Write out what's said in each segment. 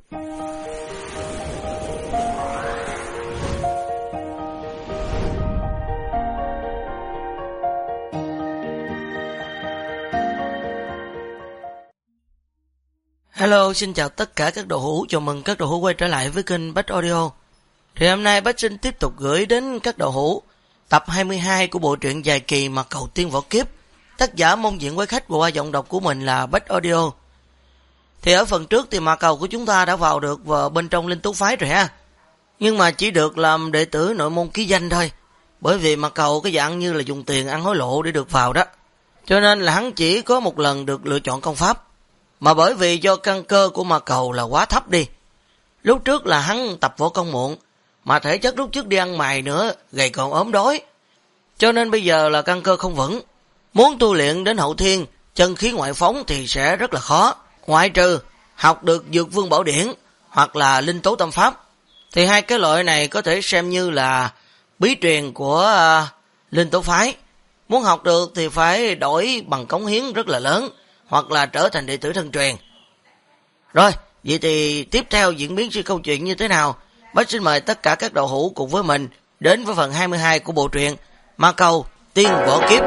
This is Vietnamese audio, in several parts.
Hello, xin chào tất cả các đồ hữu, chào mừng các đồ hữu quay trở lại với kênh Bách Audio. Thì hôm nay Bách xin tiếp tục gửi đến các đồ hữu tập 22 của bộ truyện dài kỳ Mặt Cầu Tiên Võ Kiếp. Tác giả môn diện quái khách và qua giọng đọc của mình là Bách Audio. Thì ở phần trước thì Mặt Cầu của chúng ta đã vào được vào bên trong Linh Tú Phái rồi ha. Nhưng mà chỉ được làm đệ tử nội môn ký danh thôi. Bởi vì Mặt Cầu cái dạng như là dùng tiền ăn hối lộ để được vào đó. Cho nên là hắn chỉ có một lần được lựa chọn công pháp. Mà bởi vì do căn cơ của Mặt Cầu là quá thấp đi. Lúc trước là hắn tập võ công muộn, mà thể chất lúc trước đi ăn mày nữa, gầy còn ốm đói. Cho nên bây giờ là căn cơ không vững. Muốn tu luyện đến hậu thiên, chân khí ngoại phóng thì sẽ rất là khó. Ngoại trừ học được Dược Vương Bảo Điển hoặc là Linh Tố Tâm Pháp. Thì hai cái loại này có thể xem như là bí truyền của Linh Tố Phái. Muốn học được thì phải đổi bằng cống hiến rất là lớn, hoặc là trở thành đệ tử thân truyền. Rồi, vậy thì tiếp theo diễn biến sự câu chuyện như thế nào? Bách xin mời tất cả các đạo hữu cùng với mình đến với phần 22 của bộ truyện Mặt Cầu Tiên Võ Kiếp.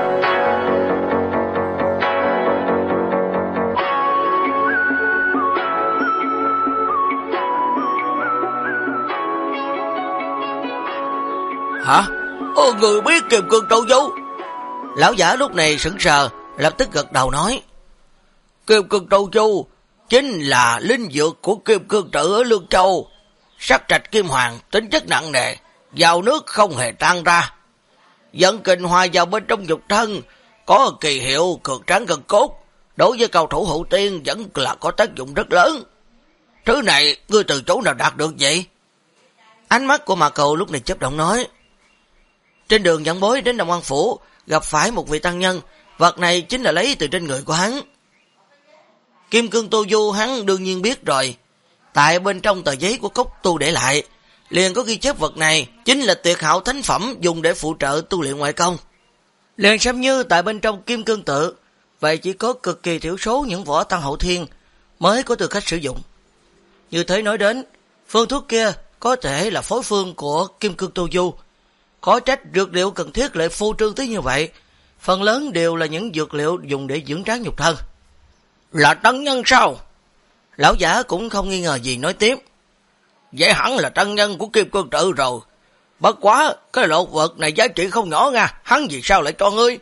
Hả? Người biết Kim Cương Trâu Du? Lão giả lúc này sững sờ, lập tức gật đầu nói: Kim Cương Trâu Du chính là linh dược của Kim Cương Tự ở Lương Châu, sắc trạch kim hoàng, tính chất nặng nề, vào nước không hề tan ra. Dẫn kình hòa vào bên trong nhục thân, có kỳ hiệu cường tráng gân cốt, đối với cao thủ hậu tiên vẫn là có tác dụng rất lớn. Thứ này ngươi từ chỗ nào đạt được vậy? Ánh mắt của Mặt Cầu lúc này chớp động nói: Trên đường dẫn bối đến Đồng An Phủ, gặp phải một vị tăng nhân, vật này chính là lấy từ trên người của hắn. Kim Cương Tô Du hắn đương nhiên biết rồi. Tại bên trong tờ giấy của Cốc Tu để lại, liền có ghi chép vật này chính là tuyệt hảo thánh phẩm dùng để phụ trợ tu luyện ngoại công. Liền xem như tại bên trong Kim Cương Tự, vậy chỉ có cực kỳ thiểu số những võ tăng hậu thiên mới có tư cách sử dụng. Như thế nói đến, phương thuốc kia có thể là phối phương của Kim Cương Tô Du. Có trách dược liệu cần thiết lại phô trương tới như vậy, phần lớn đều là những dược liệu dùng để dưỡng tráng nhục thân. Là tăng nhân sao? Lão giả cũng không nghi ngờ gì nói tiếp: Vậy hẳn là tăng nhân của Kim Cương Tự rồi. Bất quá, cái lột vật này giá trị không nhỏ nha, hắn vì sao lại cho ngươi?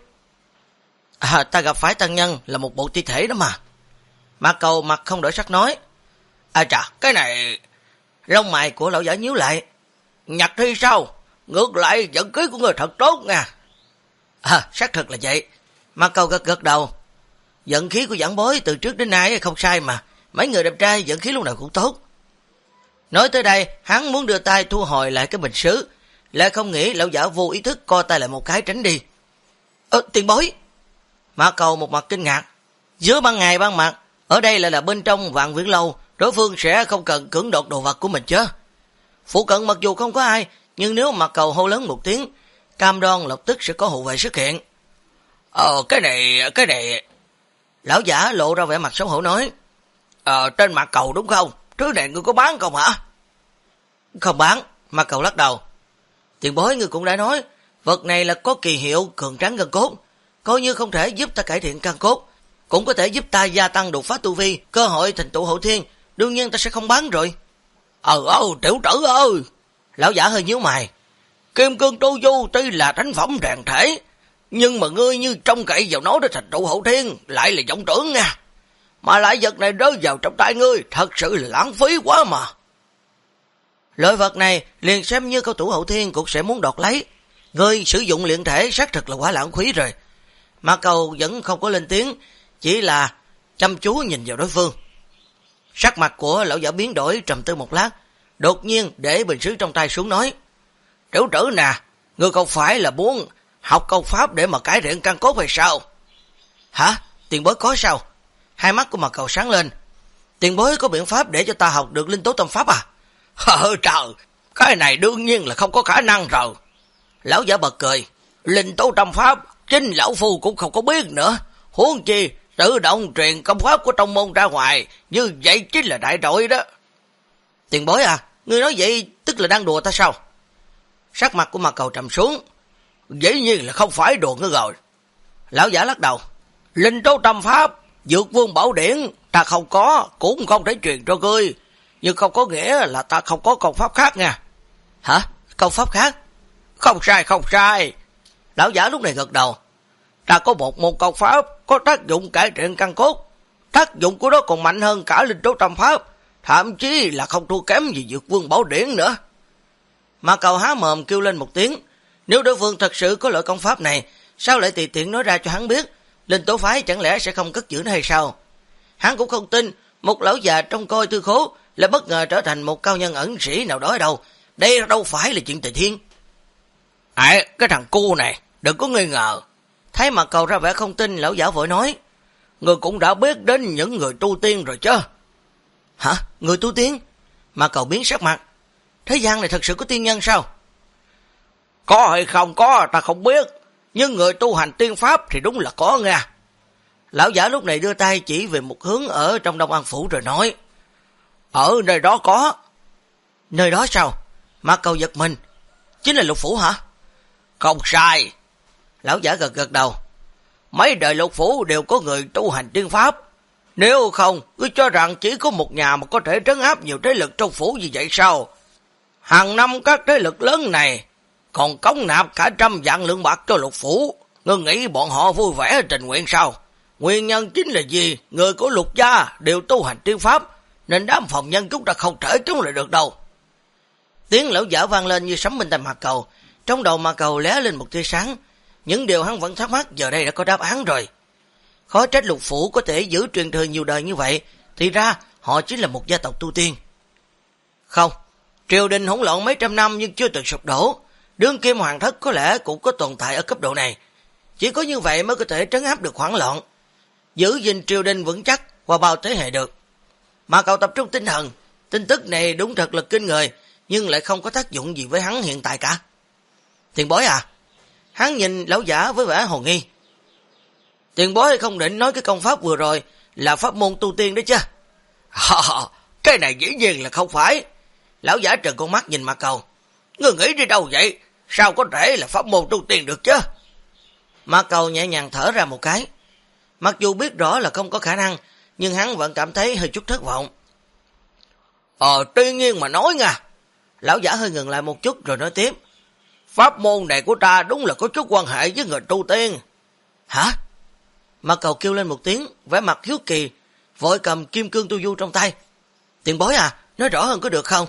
Ta gặp phải tăng nhân là một bộ thi thể đó mà. Mặt Cầu mặt không đổi sắc nói: Chà, cái này... Lông mày của lão giả nhíu lại: Nhặt thi sao? Ngược lại vận khí của người thật tốt nha. Xác thực là vậy. Mặt Cầu gật gật đầu. Vận khí của giảng bối từ trước đến nay không sai mà. Mấy người đẹp trai vận khí lúc nào cũng tốt. Nói tới đây, hắn muốn đưa tay thu hồi lại cái bình sứ, lại không nghĩ lão giả vô ý thức co tay lại một cái tránh đi. Tiền bối. Mặt Cầu một mặt kinh ngạc. Giữa ban ngày ban mặt, ở đây lại là bên trong Vạn Viễn Lâu, đối phương sẽ không cần cưỡng đoạt đồ vật của mình chứ. Phụ cận mặc dù không có ai, nhưng nếu Mặt Cầu hô lớn một tiếng, cam đoan lập tức sẽ có hộ vệ xuất hiện. Cái này... Lão giả lộ ra vẻ mặt xấu hổ nói: Trên Mặt Cầu đúng không? Thứ này ngươi có bán không hả? Không bán. Mặt Cầu lắc đầu. Tiền bối ngươi cũng đã nói, vật này là có kỳ hiệu cường tráng gân cốt, coi như không thể giúp ta cải thiện căn cốt, cũng có thể giúp ta gia tăng đột phá tu vi, cơ hội thành tựu hậu thiên, đương nhiên ta sẽ không bán rồi. Tiểu tử ơi! Lão giả hơi nhíu mày. Kim Cương Tô Du tuy là thánh phẩm rèn thể, nhưng mà ngươi như trông cậy vào nó để thành tựu hậu thiên, lại là vọng tưởng nha. Mà lại vật này rơi vào trong tay ngươi, thật sự là lãng phí quá mà. Loại vật này liền xem như cao thủ hậu thiên cũng sẽ muốn đoạt lấy. Ngươi sử dụng luyện thể xác thực là quá lãng phí rồi. Mặt Cầu vẫn không có lên tiếng, chỉ là chăm chú nhìn vào đối phương. Sắc mặt của lão giả biến đổi, trầm tư một lát, đột nhiên để bình sứ trong tay xuống nói: Tiểu tử nè, ngươi không phải là muốn học công pháp để mà cải thiện căn cốt hay sao? Hả? Tiền bối có sao? Hai mắt của Mặt Cầu sáng lên. Tiền bối có biện pháp để cho ta học được Linh Tố Tâm Pháp à? Trời, cái này đương nhiên là không có khả năng rồi. Lão giả bật cười. Linh Tố Tâm Pháp chính lão phu cũng không có biết nữa, huống chi tự động truyền công pháp của tông môn ra ngoài, như vậy chính là đại đội đó. Tiền bối à, ngươi nói vậy tức là đang đùa ta sao? Sắc mặt của Mạc Cầu trầm xuống. Dĩ nhiên là không phải đùa nữa rồi. Lão giả lắc đầu. Linh tố tâm pháp, dược vương bảo điển, ta không có, cũng không thể truyền cho ngươi. Nhưng không có nghĩa là ta không có công pháp khác nha. Hả? Công pháp khác? Không sai, không sai. Lão giả lúc này gật đầu. Ta có một môn công pháp có tác dụng cải thiện căn cốt. Tác dụng của nó còn mạnh hơn cả linh tố tâm pháp, thậm chí là không thua kém gì dược vương bảo điển nữa. Mà Cầu há mồm kêu lên một tiếng. Nếu đối phương thật sự có loại công pháp này, sao lại tùy tiện nói ra cho hắn biết? Linh tố phái chẳng lẽ sẽ không cất giữ nó hay sao? Hắn cũng không tin một lão già trong coi tư khố là bất ngờ trở thành một cao nhân ẩn sĩ nào đó ở đâu. Đây đâu phải là chuyện tề thiên. Cái thằng cu này, đừng có nghi ngờ. Thấy Mạc Cầu ra vẻ không tin, lão giả vội nói. Người cũng đã biết đến những người tu tiên rồi chứ? Hả? Người tu tiên? Mạc Cầu biến sắc mặt. Thế gian này thật sự có tiên nhân sao? Có hay không có ta không biết, nhưng người tu hành tiên pháp thì đúng là có nha. Lão giả lúc này đưa tay chỉ về một hướng ở trong Đông An Phủ rồi nói. Ở nơi đó có. Nơi đó sao? Mạc Cầu giật mình. Chính là Lục Phủ hả? Không sai. Lão giả gật gật đầu. Mấy đời Lục Phủ đều có người tu hành tiên pháp. Nếu không, cứ cho rằng chỉ có một nhà mà có thể trấn áp nhiều thế lực trong phủ như vậy sao? Hàng năm các thế lực lớn này còn cống nạp cả 100 vạn lượng bạc cho Lục Phủ. Ngươi nghĩ bọn họ vui vẻ tình nguyện sao? Nguyên nhân chính là gì? Người của Lục gia đều tu hành tiên pháp, nên đám phòng nhân chúng ta không thể chống lại được đâu. Tiếng lão giả vang lên như sấm bên tai Mạc Cầu. Trong đầu Mạc Cầu lóe lên một tia sáng. Những điều hắn vẫn thắc mắc giờ đây đã có đáp án rồi. Khó trách Lục Phủ có thể giữ truyền thừa nhiều đời như vậy, thì ra họ chính là một gia tộc tu tiên. Không, triều đình hỗn loạn mấy trăm năm nhưng chưa từng sụp đổ. Đương kim hoàng thất có lẽ cũng có tồn tại ở cấp độ này. Chỉ có như vậy mới có thể trấn áp được hoảng loạn, giữ gìn triều đình vững chắc qua bao thế hệ được. Mà cậu tập trung tinh thần, tin tức này đúng thật là kinh người, nhưng lại không có tác dụng gì với hắn hiện tại cả. Tiền bối à? Hắn nhìn lão giả với vẻ hồ nghi. Tiền bối không định nói cái công pháp vừa rồi là pháp môn tu tiên đấy chứ? Cái này dĩ nhiên là không phải. Lão giả trợn con mắt nhìn Mạc Cầu. Ngươi nghĩ đi đâu vậy? Sao có thể là pháp môn tu tiên được chứ? Mạc Cầu nhẹ nhàng thở ra một cái. Mặc dù biết rõ là không có khả năng, nhưng hắn vẫn cảm thấy hơi chút thất vọng. Tuy nhiên mà nói nha. Lão giả hơi ngừng lại một chút rồi nói tiếp. Pháp môn này của ta đúng là có chút quan hệ với người tu tiên. Hả? Mạc Cầu kêu lên một tiếng, vẻ mặt hiếu kỳ, vội cầm kim cương tu du trong tay. Tiền bối à, nói rõ hơn có được không?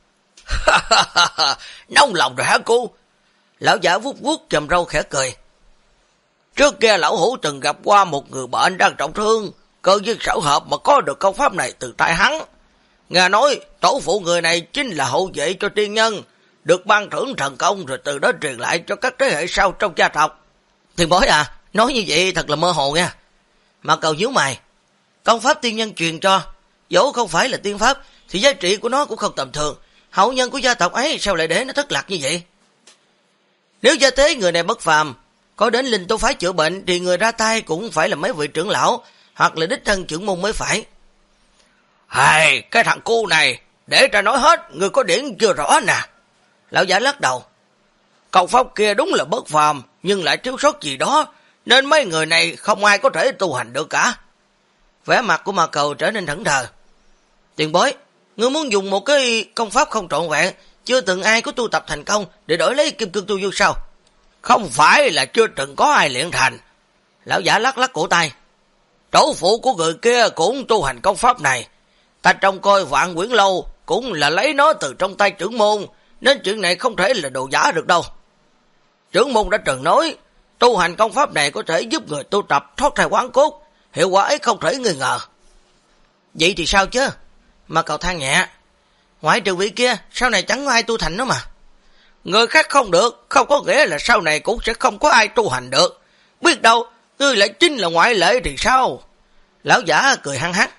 Nóng lòng rồi hả cô? Lão giả vuốt vuốt chầm râu khẽ cười. Trước kia lão hủ từng gặp qua một người bệnh đang trọng thương, cơ duyên xảo hợp mà có được công pháp này từ tay hắn. Nghe nói tổ phụ người này chính là hậu vệ cho tiên nhân, được ban thưởng thần công rồi từ đó truyền lại cho các thế hệ sau trong gia tộc. Tiền bối à, nói như vậy thật là mơ hồ nha. Mà Cầu nhíu mày. Công pháp tiên nhân truyền cho, dẫu không phải là tiên pháp thì giá trị của nó cũng không tầm thường. Hậu nhân của gia tộc ấy sao lại để nó thất lạc như vậy? Nếu gia thế người này bất phàm, có đến linh tố phái chữa bệnh thì người ra tay cũng phải là mấy vị trưởng lão hoặc là đích thân trưởng môn mới phải. Cái thằng cu này, để ta nói hết, người có điển chưa rõ nè. Lão giả lắc đầu. Công pháp kia đúng là bất phàm, nhưng lại thiếu sót gì đó, nên mấy người này không ai có thể tu hành được cả. Vẻ mặt của Mạc Cầu trở nên thẫn thờ. Tiền bối, ngươi muốn dùng một cái công pháp không trọn vẹn, chưa từng ai có tu tập thành công để đổi lấy kim cương tu du sao? Không phải là chưa từng có ai luyện thành. Lão giả lắc lắc cổ tay. Tổ phụ của người kia cũng tu hành công pháp này. Ta trông coi Vạn Quyển Lâu cũng là lấy nó từ trong tay trưởng môn, nên chuyện này không thể là đồ giả được đâu. Trưởng môn đã từng nói, tu hành công pháp này có thể giúp người tu tập thoát thai hoán cốt, hiệu quả ấy không thể nghi ngờ. Vậy thì sao chứ? Mà Cậu than nhẹ. Ngoại trừ vị kia, sau này chẳng có ai tu thành nó mà. Người khác không được, không có nghĩa là sau này cũng sẽ không có ai tu hành được. Biết đâu, ngươi lại chính là ngoại lệ thì sao? Lão giả cười hăng hắc.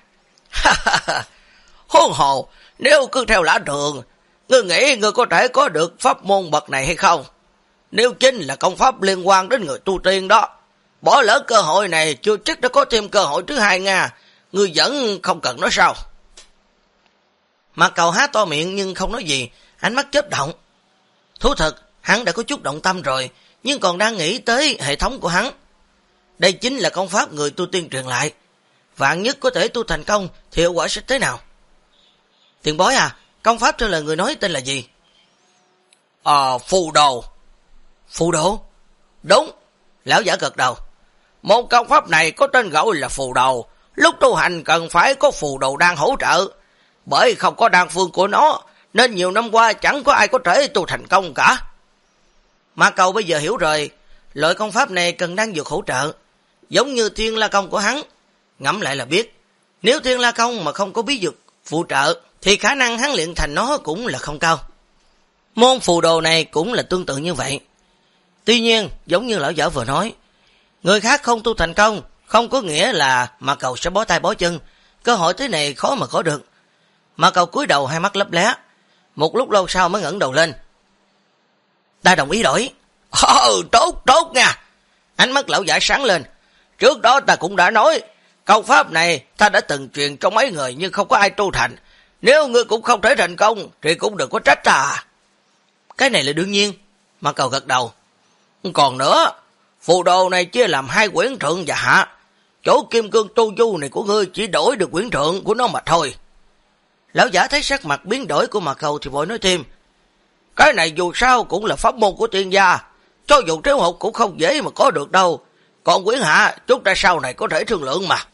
Hôn hồ, nếu cứ theo lã thường, ngươi nghĩ ngươi có thể có được pháp môn bậc này hay không? Nếu chính là công pháp liên quan đến người tu tiên đó, bỏ lỡ cơ hội này chưa chắc đã có thêm cơ hội thứ hai nha. Ngươi vẫn không cần nói sao? Mạc Cầu há to miệng nhưng không nói gì, ánh mắt chớp động. Thú thật, hắn đã có chút động tâm rồi, nhưng còn đang nghĩ tới hệ thống của hắn. Đây chính là công pháp người tu tiên truyền lại. Vạn nhất có thể tu thành công thì hiệu quả sẽ thế nào? Tiền bối à, công pháp trên lời người nói tên là gì? Phù đồ. Phù đồ? Đúng, lão giả gật đầu. Môn công pháp này có tên gọi là phù đồ. Lúc tu hành cần phải có phù đồ đang hỗ trợ. Bởi không có đan phương của nó, nên nhiều năm qua chẳng có ai có thể tu thành công cả. Mạc Cầu bây giờ hiểu rồi, loại công pháp này cần đan dược hỗ trợ, giống như Thiên La Công của hắn. Ngẫm lại là biết, nếu Thiên La Công mà không có bí dược phụ trợ, thì khả năng hắn luyện thành nó cũng là không cao. Môn phù đồ này cũng là tương tự như vậy. Tuy nhiên, giống như lão giả vừa nói, người khác không tu thành công, không có nghĩa là Mạc Cầu sẽ bó tay bó chân. Cơ hội thế này khó mà có được. Mạc Cầu cúi đầu, hai mắt lấp lé. Một lúc lâu sau mới ngẩng đầu lên. Ta đồng ý đổi. Tốt nha. Ánh mắt lão giả sáng lên. Trước đó ta cũng đã nói, công pháp này ta đã từng truyền cho mấy người nhưng không có ai tu thành. Nếu ngươi cũng không thể thành công thì cũng đừng có trách ta. Cái này là đương nhiên. Mạc Cầu gật đầu. Còn nữa, phù đồ này chia làm 2 quyển thượng và hạ. Chỗ kim cương tu du này của ngươi chỉ đổi được quyển thượng của nó mà thôi. Lão giả thấy sắc mặt biến đổi của Mạc Cầu thì vội nói thêm. Cái này dù sao cũng là pháp môn của tiên gia, cho dù thiếu hụt cũng không dễ mà có được đâu. Còn quyển hạ, chúng ta sau này có thể thương lượng mà.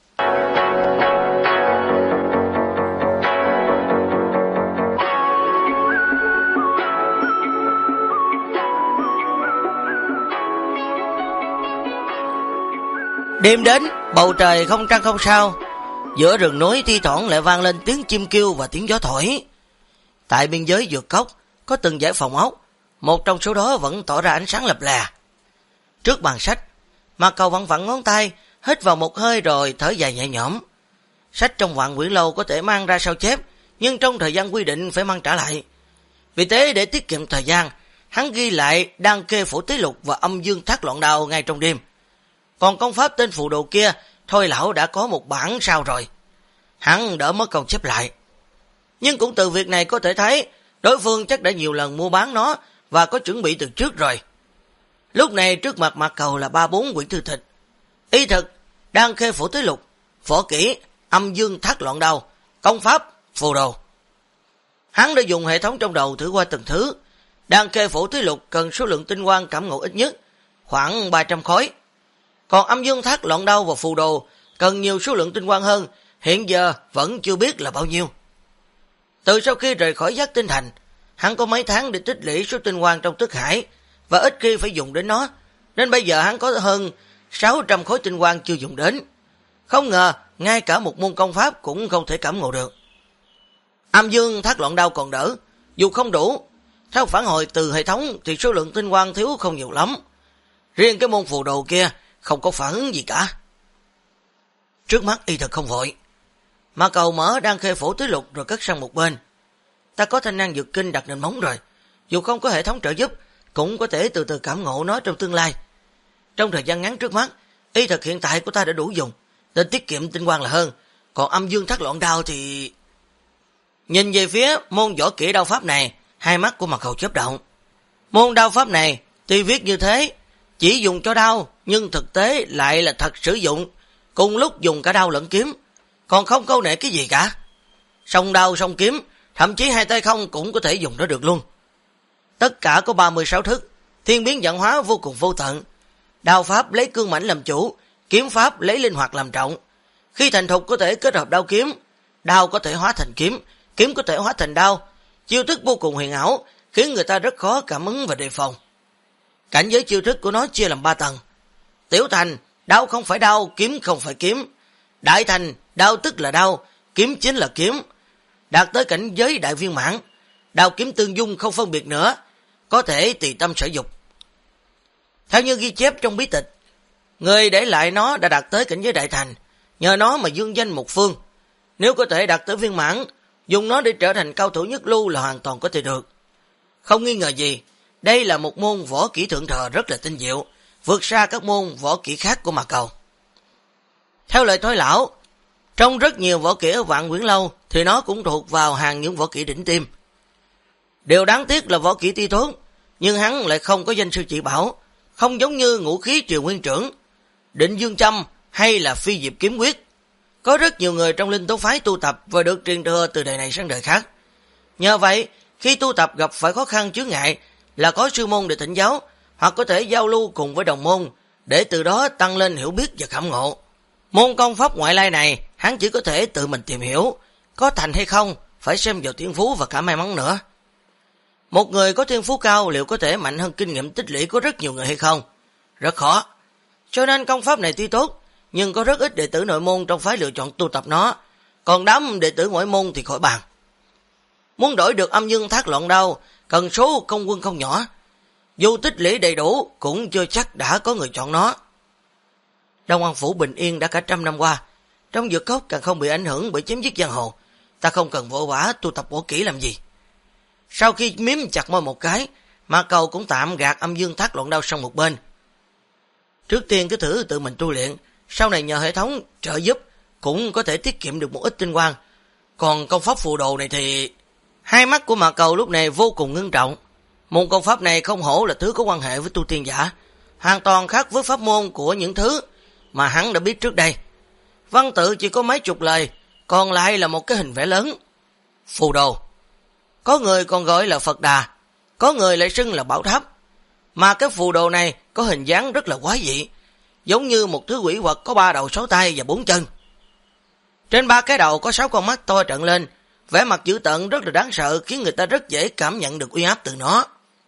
Đêm đến, bầu trời không trăng không sao. Giữa rừng núi thi thoảng lại vang lên tiếng chim kêu và tiếng gió thổi. Tại biên giới vượt cốc, có từng dãy phòng ốc, một trong số đó vẫn tỏ ra ánh sáng lập lè. Trước bàn sách, Mạc Cầu vặn vặn ngón tay, hít vào một hơi rồi thở dài nhẹ nhõm. Sách trong Vạn Quyển Lâu có thể mang ra sao chép, nhưng trong thời gian quy định phải mang trả lại. Vì thế để tiết kiệm thời gian, hắn ghi lại Đan Kê Phổ Tế Lục và Âm Dương Thác Loạn Đao ngay trong đêm. Còn công pháp tên phù đồ kia, thôi lão đã có một bản sao rồi. Hắn đỡ mất công xếp lại. Nhưng cũng từ việc này có thể thấy, đối phương chắc đã nhiều lần mua bán nó và có chuẩn bị từ trước rồi. Lúc này trước mặt Mạc Cầu là 3-4 quyển thư tịch. Y thực, Đan Khê Phổ Tế Lục, Võ Kỹ, Âm Dương Thác Loạn Đao, công pháp, phù đồ. Hắn đã dùng hệ thống trong đầu thử qua từng thứ. Đan Khê Phổ Tế Lục cần số lượng tinh quang cảm ngộ ít nhất khoảng 300 khối. Còn Âm Dương Thác Loạn Đao và phù đồ cần nhiều số lượng tinh quang hơn, hiện giờ vẫn chưa biết là bao nhiêu. Từ sau khi rời khỏi Giác Tinh Thành, hắn có mấy tháng để tích lũy số tinh quang trong thức hải và ít khi phải dùng đến nó, nên bây giờ hắn có hơn 600 khối tinh quang chưa dùng đến. Không ngờ, ngay cả một môn công pháp cũng không thể cảm ngộ được. Âm Dương Thác Loạn Đao còn đỡ, dù không đủ, theo phản hồi từ hệ thống thì số lượng tinh quang thiếu không nhiều lắm. Riêng cái môn phù đồ kia không có phản ứng gì cả. Trước mắt y thật không vội. Mạc Cầu mở Đan Khê Phổ Tế Lục rồi cất sang một bên. Ta có thanh năng dược kinh đặt nền móng rồi, dù không có hệ thống trợ giúp, cũng có thể từ từ cảm ngộ nó trong tương lai. Trong thời gian ngắn trước mắt, y thật hiện tại của ta đã đủ dùng, nên tiết kiệm tinh quang là hơn. Còn Âm Dương Thác Loạn Đao thì... Nhìn về phía môn võ kỹ đao pháp này, hai mắt của Mạc Cầu chớp động. Môn đao pháp này, tuy viết như thế, chỉ dùng cho đao, nhưng thực tế lại là thật sử dụng, cùng lúc dùng cả đao lẫn kiếm, còn không câu nệ cái gì cả. Song đao song kiếm, thậm chí hai tay không cũng có thể dùng nó được luôn. Tất cả có 36 thức, thiên biến vạn hóa vô cùng vô tận. Đao pháp lấy cương mãnh làm chủ, kiếm pháp lấy linh hoạt làm trọng. Khi thành thục có thể kết hợp đao kiếm, đao có thể hóa thành kiếm, kiếm có thể hóa thành đao. Chiêu thức vô cùng huyền ảo, khiến người ta rất khó cảm ứng và đề phòng. Cảnh giới chiêu thức của nó chia làm 3 tầng. Tiểu thành, đao không phải đao, kiếm không phải kiếm. Đại thành, đao tức là đao, kiếm chính là kiếm. Đạt tới cảnh giới đại viên mãn, đao kiếm tương dung không phân biệt nữa, có thể tùy tâm sở dục. Theo như ghi chép trong bí tịch, người để lại nó đã đạt tới cảnh giới đại thành, nhờ nó mà dương danh một phương. Nếu có thể đạt tới viên mãn, dùng nó để trở thành cao thủ nhất lưu là hoàn toàn có thể được. Không nghi ngờ gì, đây là một môn võ kỹ thượng thừa rất là tinh diệu, vượt xa các môn võ kỹ khác của Mạc Cầu. Theo lời Thôi lão, Trong rất nhiều võ kỹ ở Vạn Quyển Lâu thì nó cũng thuộc vào hàng những võ kỹ đỉnh tiêm. Điều đáng tiếc là võ kỹ tuy tốt, nhưng hắn lại không có danh sư chỉ bảo, không giống như Ngũ Khí Triều Nguyên Trưởng, Định Dương Châm hay là Phi Diệp Kiếm Quyết. Có rất nhiều người trong Linh Tố Phái tu tập và được truyền thừa từ đời này sang đời khác. Nhờ vậy, khi tu tập gặp phải khó khăn chướng ngại là có sư môn để thỉnh giáo, hoặc có thể giao lưu cùng với đồng môn, để từ đó tăng lên hiểu biết và cảm ngộ. Môn công pháp ngoại lai này, hắn chỉ có thể tự mình tìm hiểu, có thành hay không, phải xem vào thiên phú và cả may mắn nữa. Một người có thiên phú cao liệu có thể mạnh hơn kinh nghiệm tích lũy của rất nhiều người hay không? Rất khó. Cho nên công pháp này tuy tốt, nhưng có rất ít đệ tử nội môn trong phái lựa chọn tu tập nó, còn đám đệ tử ngoại môn thì khỏi bàn. Muốn đổi được Âm Dương Thác Loạn Đao, cần số công quân không nhỏ. Dù tích lũy đầy đủ, cũng chưa chắc đã có người chọn nó. Đông An Phủ bình yên đã cả 100 năm qua, trong dược cốc càng không bị ảnh hưởng bởi chém giết giang hồ. Ta không cần vội vã tu tập võ kỹ làm gì. Sau khi miếm chặt môi một cái, Mã Cầu cũng tạm gạt Âm Dương Thác Loạn Đao sang một bên. Trước tiên cứ thử tự mình tu luyện, sau này nhờ hệ thống trợ giúp cũng có thể tiết kiệm được một ít tinh quang. Còn công pháp phù đồ này thì... Hai mắt của Mã Cầu lúc này vô cùng ngưng trọng. Môn công pháp này không hổ là thứ có quan hệ với tu tiên giả, hoàn toàn khác với pháp môn của những thứ mà hắn đã biết trước đây. Văn tự chỉ có mấy chục lời, còn lại là một cái hình vẽ lớn. Phù đồ. Có người còn gọi là Phật Đà, có người lại xưng là Bảo Tháp. Mà cái phù đồ này có hình dáng rất là quái dị, giống như một thứ quỷ vật có 3 đầu 6 tay và 4 chân. Trên 3 cái đầu có 6 con mắt to trợn lên, vẻ mặt dữ tợn rất là đáng sợ, khiến người ta rất dễ cảm nhận được uy áp từ nó.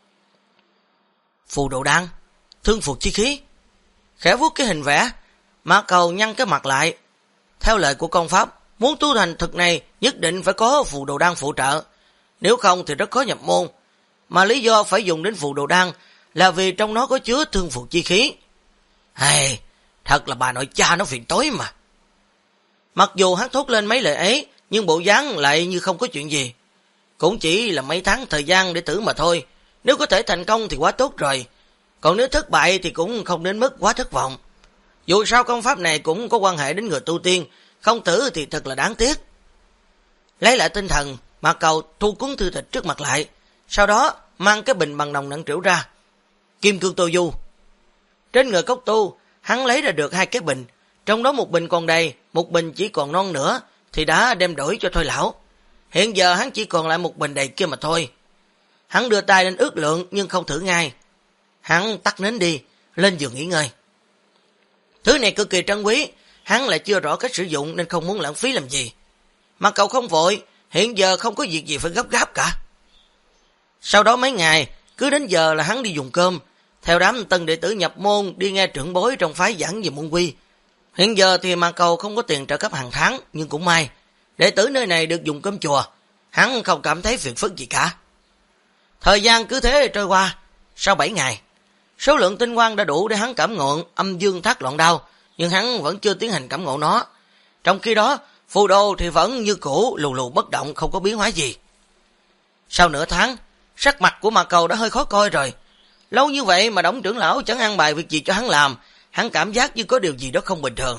Phù đồ đan, thương phục chi khí. Khẽ vuốt cái hình vẽ, Mã Cầu nhăn cái mặt lại. Theo lời của công pháp, muốn tu thành thực này nhất định phải có phù đồ đan phụ trợ, nếu không thì rất khó nhập môn. Mà lý do phải dùng đến phù đồ đan là vì trong nó có chứa thương phục chi khí. Hay, thật là bà nội cha nó phiền tối mà. Mặc dù hắn thốt lên mấy lời ấy, nhưng bộ dáng lại như không có chuyện gì. Cũng chỉ là mấy tháng thời gian để thử mà thôi. Nếu có thể thành công thì quá tốt rồi. Còn nếu thất bại thì cũng không đến mức quá thất vọng. Dù sao công pháp này cũng có quan hệ đến người tu tiên, không thử thì thật là đáng tiếc. Lấy lại tinh thần, Mã Cầu thu cuốn thư tịch trước mặt lại, sau đó mang cái bình bằng đồng nặng trĩu ra. Kim cương tô du. Trên người cốc tu, hắn lấy ra được 2 cái bình, trong đó một bình còn đầy, một bình chỉ còn non nữa, thì đã đem đổi cho Thôi lão. Hiện giờ hắn chỉ còn lại một bình đầy kia mà thôi. Hắn đưa tay lên ước lượng nhưng không thử ngay. Hắn tắt nến đi, lên giường nghỉ ngơi. Thứ này cực kỳ trân quý, hắn lại chưa rõ cách sử dụng nên không muốn lãng phí làm gì. Mà cậu không vội, hiện giờ không có việc gì phải gấp gáp cả. Sau đó mấy ngày, cứ đến giờ là hắn đi dùng cơm, theo đám tân đệ tử nhập môn đi nghe trưởng bối trong phái giảng về môn quy. Hiện giờ thì Mã Cầu không có tiền trợ cấp hàng tháng, nhưng cũng may, đệ tử nơi này được dùng cơm chùa, hắn không cảm thấy phiền phức gì cả. Thời gian cứ thế trôi qua, sau 7 ngày, số lượng tinh quang đã đủ để hắn cảm ngộ Âm Dương Thác Loạn Đao, nhưng hắn vẫn chưa tiến hành cảm ngộ nó. Trong khi đó, phù đồ thì vẫn như cũ lù lù bất động, không có biến hóa gì. Sau nửa tháng, sắc mặt của Mã Cầu đã hơi khó coi rồi. Lâu như vậy mà Đổng trưởng lão chẳng ăn bài việc gì cho hắn làm, hắn cảm giác như có điều gì đó không bình thường.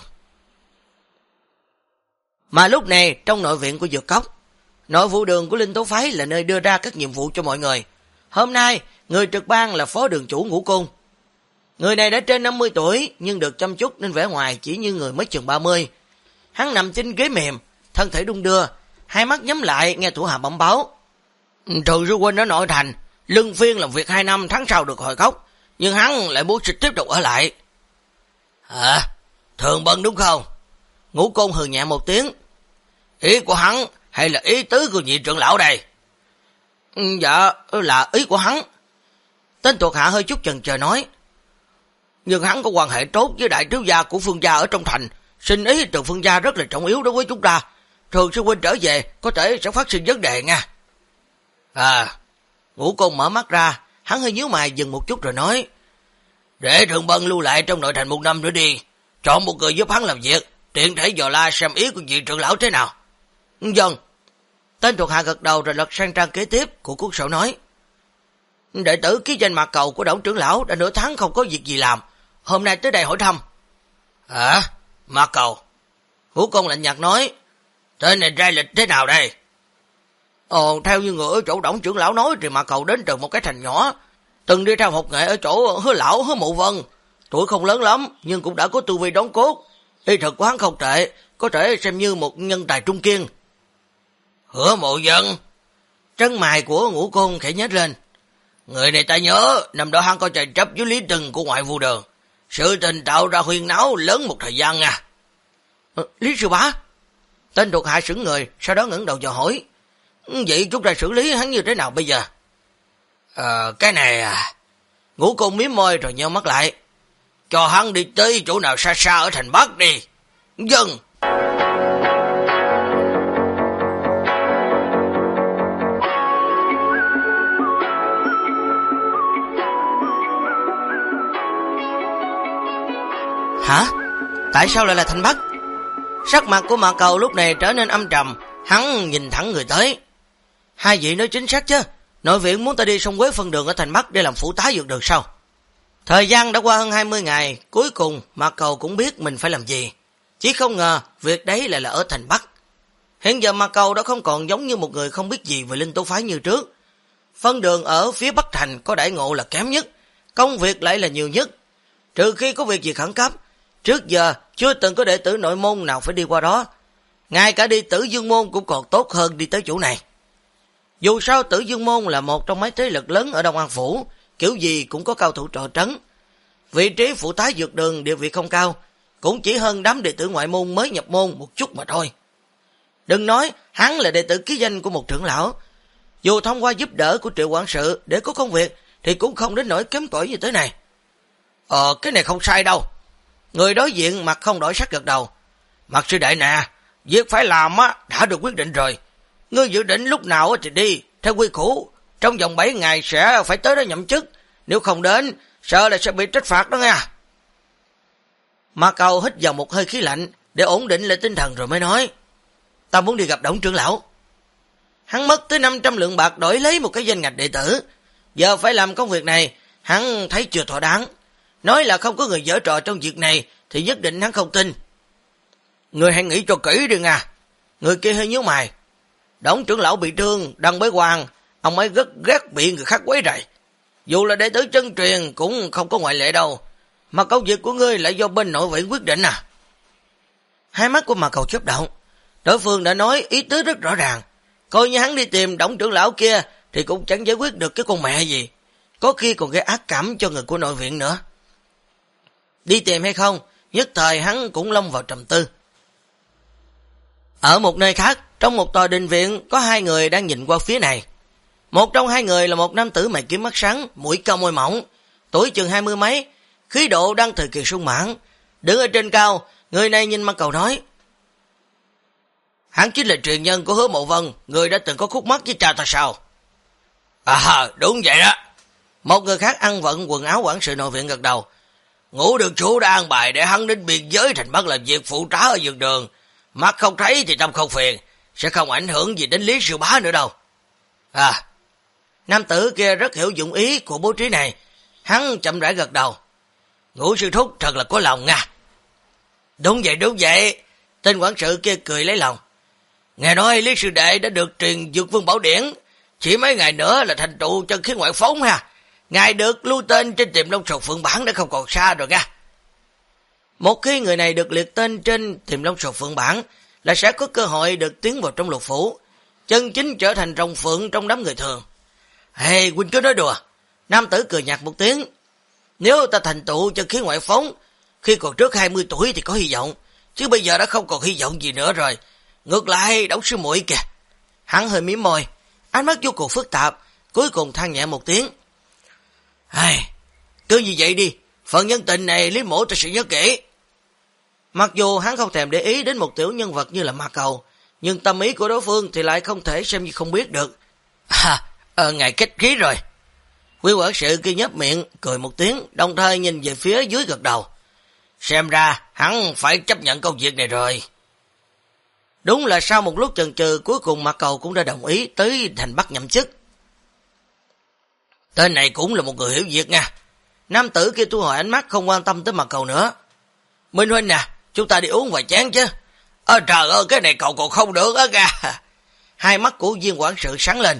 Mà lúc này, trong nội viện của Dược Cốc, nội vụ đường của Linh Tố Phái là nơi đưa ra các nhiệm vụ cho mọi người. Hôm nay, người trực ban là phó đường chủ Ngũ Côn. Người này đã trên 50 tuổi, nhưng được chăm chút nên vẻ ngoài chỉ như người mới chừng 30. Hắn nằm trên ghế mềm, thân thể đung đưa, hai mắt nhắm lại nghe thủ hạ bẩm báo. Trừ sư huynh ở nội thành, luân phiên làm việc 2 năm, tháng sau được hồi cốc, nhưng hắn lại muốn tiếp tục ở lại. Hả? Thường Bân đúng không? Ngũ Côn hừ nhẹ một tiếng. Ý của hắn hay là ý tứ của nhị trưởng lão đây? Dạ, là ý của hắn. Tên thuộc hạ hơi chút chần chờ nói. Nhưng hắn có quan hệ tốt với đại thiếu gia của Phương gia ở trong thành, sinh ý từ Phương gia rất là trọng yếu đối với chúng ta. Thường sư huynh trở về có thể sẽ phát sinh vấn đề nha. Ngũ Côn mở mắt ra, hắn hơi nhíu mày dừng một chút rồi nói. Để Thường Bân lưu lại trong nội thành 1 năm nữa đi, chọn một người giúp hắn làm việc, tiện thể dò la xem ý của vị trưởng lão thế nào. Vâng. Tên thuộc hạ gật đầu rồi lật sang trang kế tiếp của cuốn sổ nói. Đệ tử ký danh Mã Cầu của Đổng trưởng lão đã nửa tháng không có việc gì làm, hôm nay tới đây hỏi thăm. Hả? Mã Cầu? Ngũ Công lạnh nhạt nói, tên này ra lịch thế nào đây? Theo như người ở chỗ Đổng trưởng lão nói thì Mạc Cầu đến từ một cái thành nhỏ, từng đi theo học nghệ ở chỗ Hứa lão Hứa Mộ Vân, tuổi không lớn lắm nhưng cũng đã có tu vi đóng cốt, y thuật của hắn không tệ, có thể xem như một nhân tài trung kiên. Hứa Mộ Vân? Chân mày của Ngũ Công khẽ nhếch lên. Người này ta nhớ, năm đó hắn có tranh chấp với Lý Trừng của ngoại vu đường, sự tình tạo ra huyên náo lớn một thời gian nha. Lý sư bá? Tên thuộc hạ sững người, sau đó ngẩng đầu dò hỏi, vậy chúng ta xử lý hắn như thế nào bây giờ? Cái này à. Ngũ Công mím môi rồi nheo mắt lại. Cho hắn đi tới chỗ nào xa xa ở thành Bắc đi. Dân. Hả? Tại sao lại là thành Bắc? Sắc mặt của Mạc Cầu lúc này trở nên âm trầm, hắn nhìn thẳng người tới. Hai vị nói chính xác chứ, nội viện muốn ta đi sông Quế phân đường ở thành Bắc để làm phụ tá dược đường sao? Thời gian đã qua hơn 20 ngày, cuối cùng Mạc Cầu cũng biết mình phải làm gì. Chỉ không ngờ việc đấy lại là ở thành Bắc. Hiện giờ Mạc Cầu đã không còn giống như một người không biết gì về Linh Tố phái như trước. Phân đường ở phía Bắc thành có đãi ngộ là kém nhất, công việc lại là nhiều nhất. Trừ khi có việc gì khẩn cấp, trước giờ chưa từng có đệ tử nội môn nào phải đi qua đó. Ngay cả đi Tử Dương môn cũng còn tốt hơn đi tới chỗ này. Dù sao Tử Dương môn là một trong mấy thế lực lớn ở Đông An Phủ, kiểu gì cũng có cao thủ trợ trấn. Vị trí phụ tá dược đường địa vị không cao, cũng chỉ hơn đám đệ tử ngoại môn mới nhập môn một chút mà thôi. Đừng nói hắn là đệ tử ký danh của một trưởng lão, dù thông qua giúp đỡ của Triệu quản sự để có công việc thì cũng không đến nỗi kém cỏi như thế này. Cái này không sai đâu. Người đối diện mặt không đổi sắc gật đầu. Mạc sư đệ nè, việc phải làm á đã được quyết định rồi. Ngươi dự định lúc nào thì đi, theo quy củ, trong vòng 7 ngày sẽ phải tới đó nhậm chức, nếu không đến, sợ là sẽ bị trách phạt đó nha. Mạc Cầu hít vào một hơi khí lạnh, để ổn định lại tinh thần rồi mới nói, ta muốn đi gặp Đổng trưởng lão. Hắn mất tới 500 lượng bạc đổi lấy một cái danh ngạch đệ tử, giờ phải làm công việc này, hắn thấy chưa thỏa đáng. Nói là không có người giở trò trong việc này, thì nhất định hắn không tin. Người hãy nghĩ cho kỹ đi nha. Người kia hơi nhíu mày. Đổng trưởng lão bị thương, đang bế quan, ông ấy rất ghét bị người khác quấy rầy. Dù là đệ tử chân truyền cũng không có ngoại lệ đâu, mà công việc của ngươi lại do bên nội viện quyết định à? Hai mắt của Mạc Cầu chớp động, đối phương đã nói ý tứ rất rõ ràng, coi như hắn đi tìm Đổng trưởng lão kia thì cũng chẳng giải quyết được cái con mẹ gì, có khi còn gây ác cảm cho người của nội viện nữa. Đi tìm hay không, nhất thời hắn cũng lâm vào trầm tư. Ở một nơi khác, trong một tòa đình viện có hai người đang nhìn qua phía này. Một trong hai người là một nam tử mày kiếm mắt sáng, mũi cao môi mỏng, tuổi chừng 20 mấy, khí độ đang thời kỳ sung mãn. Đứng ở trên cao, người này nhìn Mạc Cầu nói, hắn chính là truyền nhân của Hứa Mộ Vân, người đã từng có khúc mắc với cha ta sao? Đúng vậy đó. Một người khác ăn vận quần áo quản sự nội viện gật đầu. Ngũ đường chủ đã an bài để hắn đến biên giới thành Bắc làm việc phụ trá ở dược đường. Mắt không thấy thì tâm không phiền, sẽ không ảnh hưởng gì đến Lý sư bá nữa đâu. Nam tử kia rất hiểu dụng ý của bố trí này. Hắn chậm rãi gật đầu. Ngũ sư thúc thật là có lòng nha. Đúng vậy. Tên quản sự kia cười lấy lòng. Nghe nói Lý sư đệ đã được truyền Dược Vương Bảo Điển, chỉ mấy ngày nữa là thành tựu chân khí ngoại phóng ha. Ngài được lưu tên trên Tiềm Long Sột Phượng Bản đã không còn xa rồi nha. Một khi người này được liệt tên trên Tiềm Long Sột Phượng Bản là sẽ có cơ hội được tiến vào trong lục phủ, chân chính trở thành rồng phượng trong đám người thường. Huynh cứ nói đùa. Nam tử cười nhạt một tiếng. Nếu ta thành tựu chân khí ngoại phóng khi còn trước 20 tuổi thì có hy vọng, chứ bây giờ đã không còn hy vọng gì nữa rồi. Ngược lại Đổng sư muội kìa. Hắn hơi mím môi, ánh mắt vô cùng phức tạp, cuối cùng than nhẹ một tiếng. Cứ như vậy đi, phần nhân tình này Lý mổ ta sẽ nhớ kỹ. Mặc dù hắn không thèm để ý đến một tiểu nhân vật như là Mạc Cầu, nhưng tâm ý của đối phương thì lại không thể xem như không biết được. Ngài kết khí rồi. Quý quản sự kia nhếch miệng, cười một tiếng, đồng thời nhìn về phía dưới gật đầu. Xem ra hắn phải chấp nhận công việc này rồi. Đúng là sau một lúc chần chừ, cuối cùng Mạc Cầu cũng đã đồng ý tới thành Bắc nhậm chức. Tên này cũng là một người hiểu việc nha. Nam tử kia thu hồi ánh mắt không quan tâm tới Mạc Cầu nữa. Minh huynh nè, chúng ta đi uống vài chén chứ. Trời ơi, cái này cậu còn không được á kìa. Hai mắt của viên quản sự sáng lên.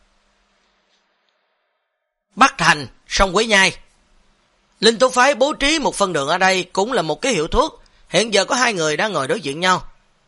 Bắc Thành, sông Quế Nhai. Linh Tú phái bố trí một phân đường ở đây cũng là một cái hiệu thuốc. Hiện giờ có hai người đang ngồi đối diện nhau.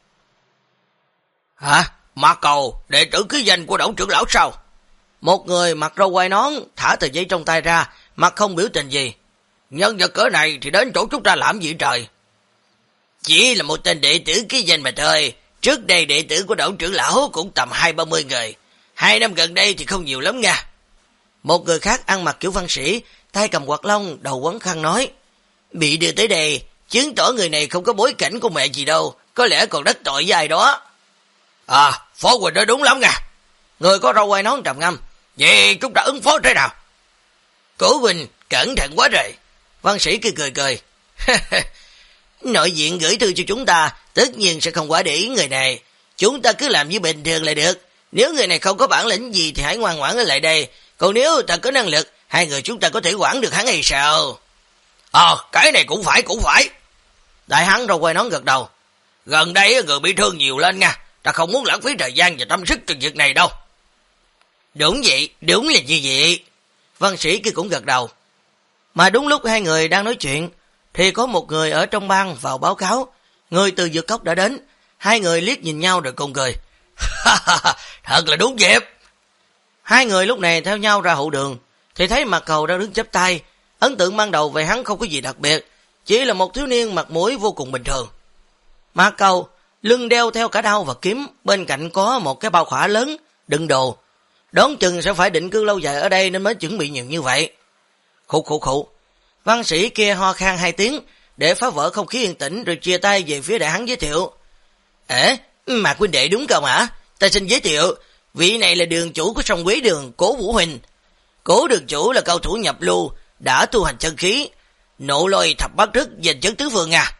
Hả? Mạc Cầu, đệ tử ký danh của Đổng trưởng lão sao? Một người mặc râu quai nón, thả tờ giấy trong tay ra, mặt không biểu tình gì. Nhân vật cỡ này thì đến chỗ chúng ta làm gì trời? Chỉ là một tên đệ tử ký danh mà thôi. Trước đây đệ tử của Đổng trưởng lão cũng tầm 20-30 người. 2 năm gần đây thì không nhiều lắm nha. Một người khác ăn mặc kiểu văn sĩ, tay cầm quạt lông, đầu quấn khăn nói. Bị đưa tới đây, chứng tỏ người này không có bối cảnh của mẹ gì đâu, có lẽ còn đắc tội với ai đó. Phó Quỳnh nói đúng lắm nha. Người có râu quai nón trầm ngâm. Vậy chúng ta ứng phó thế nào? Cổ Quỳnh cẩn thận quá rồi. Văn sĩ kia cười cười. Nội diện gửi thư cho chúng ta, tất nhiên sẽ không quá để ý người này. Chúng ta cứ làm như bình thường là được. Nếu người này không có bản lĩnh gì thì hãy ngoan ngoãn ở lại đây. Còn nếu ta có năng lực, hai người chúng ta có thể quản được hắn hay sao? Cái này cũng phải. Đại hắn râu quai nón gật đầu. Gần đây người bị thương nhiều lên nha. Ta không muốn lãng phí thời gian và tâm sức cho việc này đâu. Đúng vậy, đúng là như vậy. Văn sĩ kia cũng gật đầu. Mà đúng lúc hai người đang nói chuyện, thì có một người ở trong bang vào báo cáo. Người từ Dược Cốc đã đến. Hai người liếc nhìn nhau rồi cùng cười. Thật là đúng dịp. Hai người lúc này theo nhau ra hậu đường, thì thấy Mạc Cầu đang đứng chắp tay. Ấn tượng ban đầu về hắn không có gì đặc biệt, chỉ là một thiếu niên mặt mũi vô cùng bình thường. Mạc Cầu lưng đeo theo cả đao và kiếm, bên cạnh có một cái bao khỏa lớn đựng đồ. Đoán chừng sẽ phải định cư lâu dài ở đây nên mới chuẩn bị nhiều như vậy. Khụ. Văn sĩ kia ho khan 2 tiếng để phá vỡ không khí yên tĩnh, rồi chia tay về phía đại hắn giới thiệu. Mạc huynh đệ đúng không hả? Ta xin giới thiệu, vị này là đường chủ của sông Quế Đường, Cố Vũ Huỳnh. Cố đường chủ là cao thủ nhập lưu, đã tu hành chân khí, nộ lôi thập bát thức, giành chấn tứ phương à.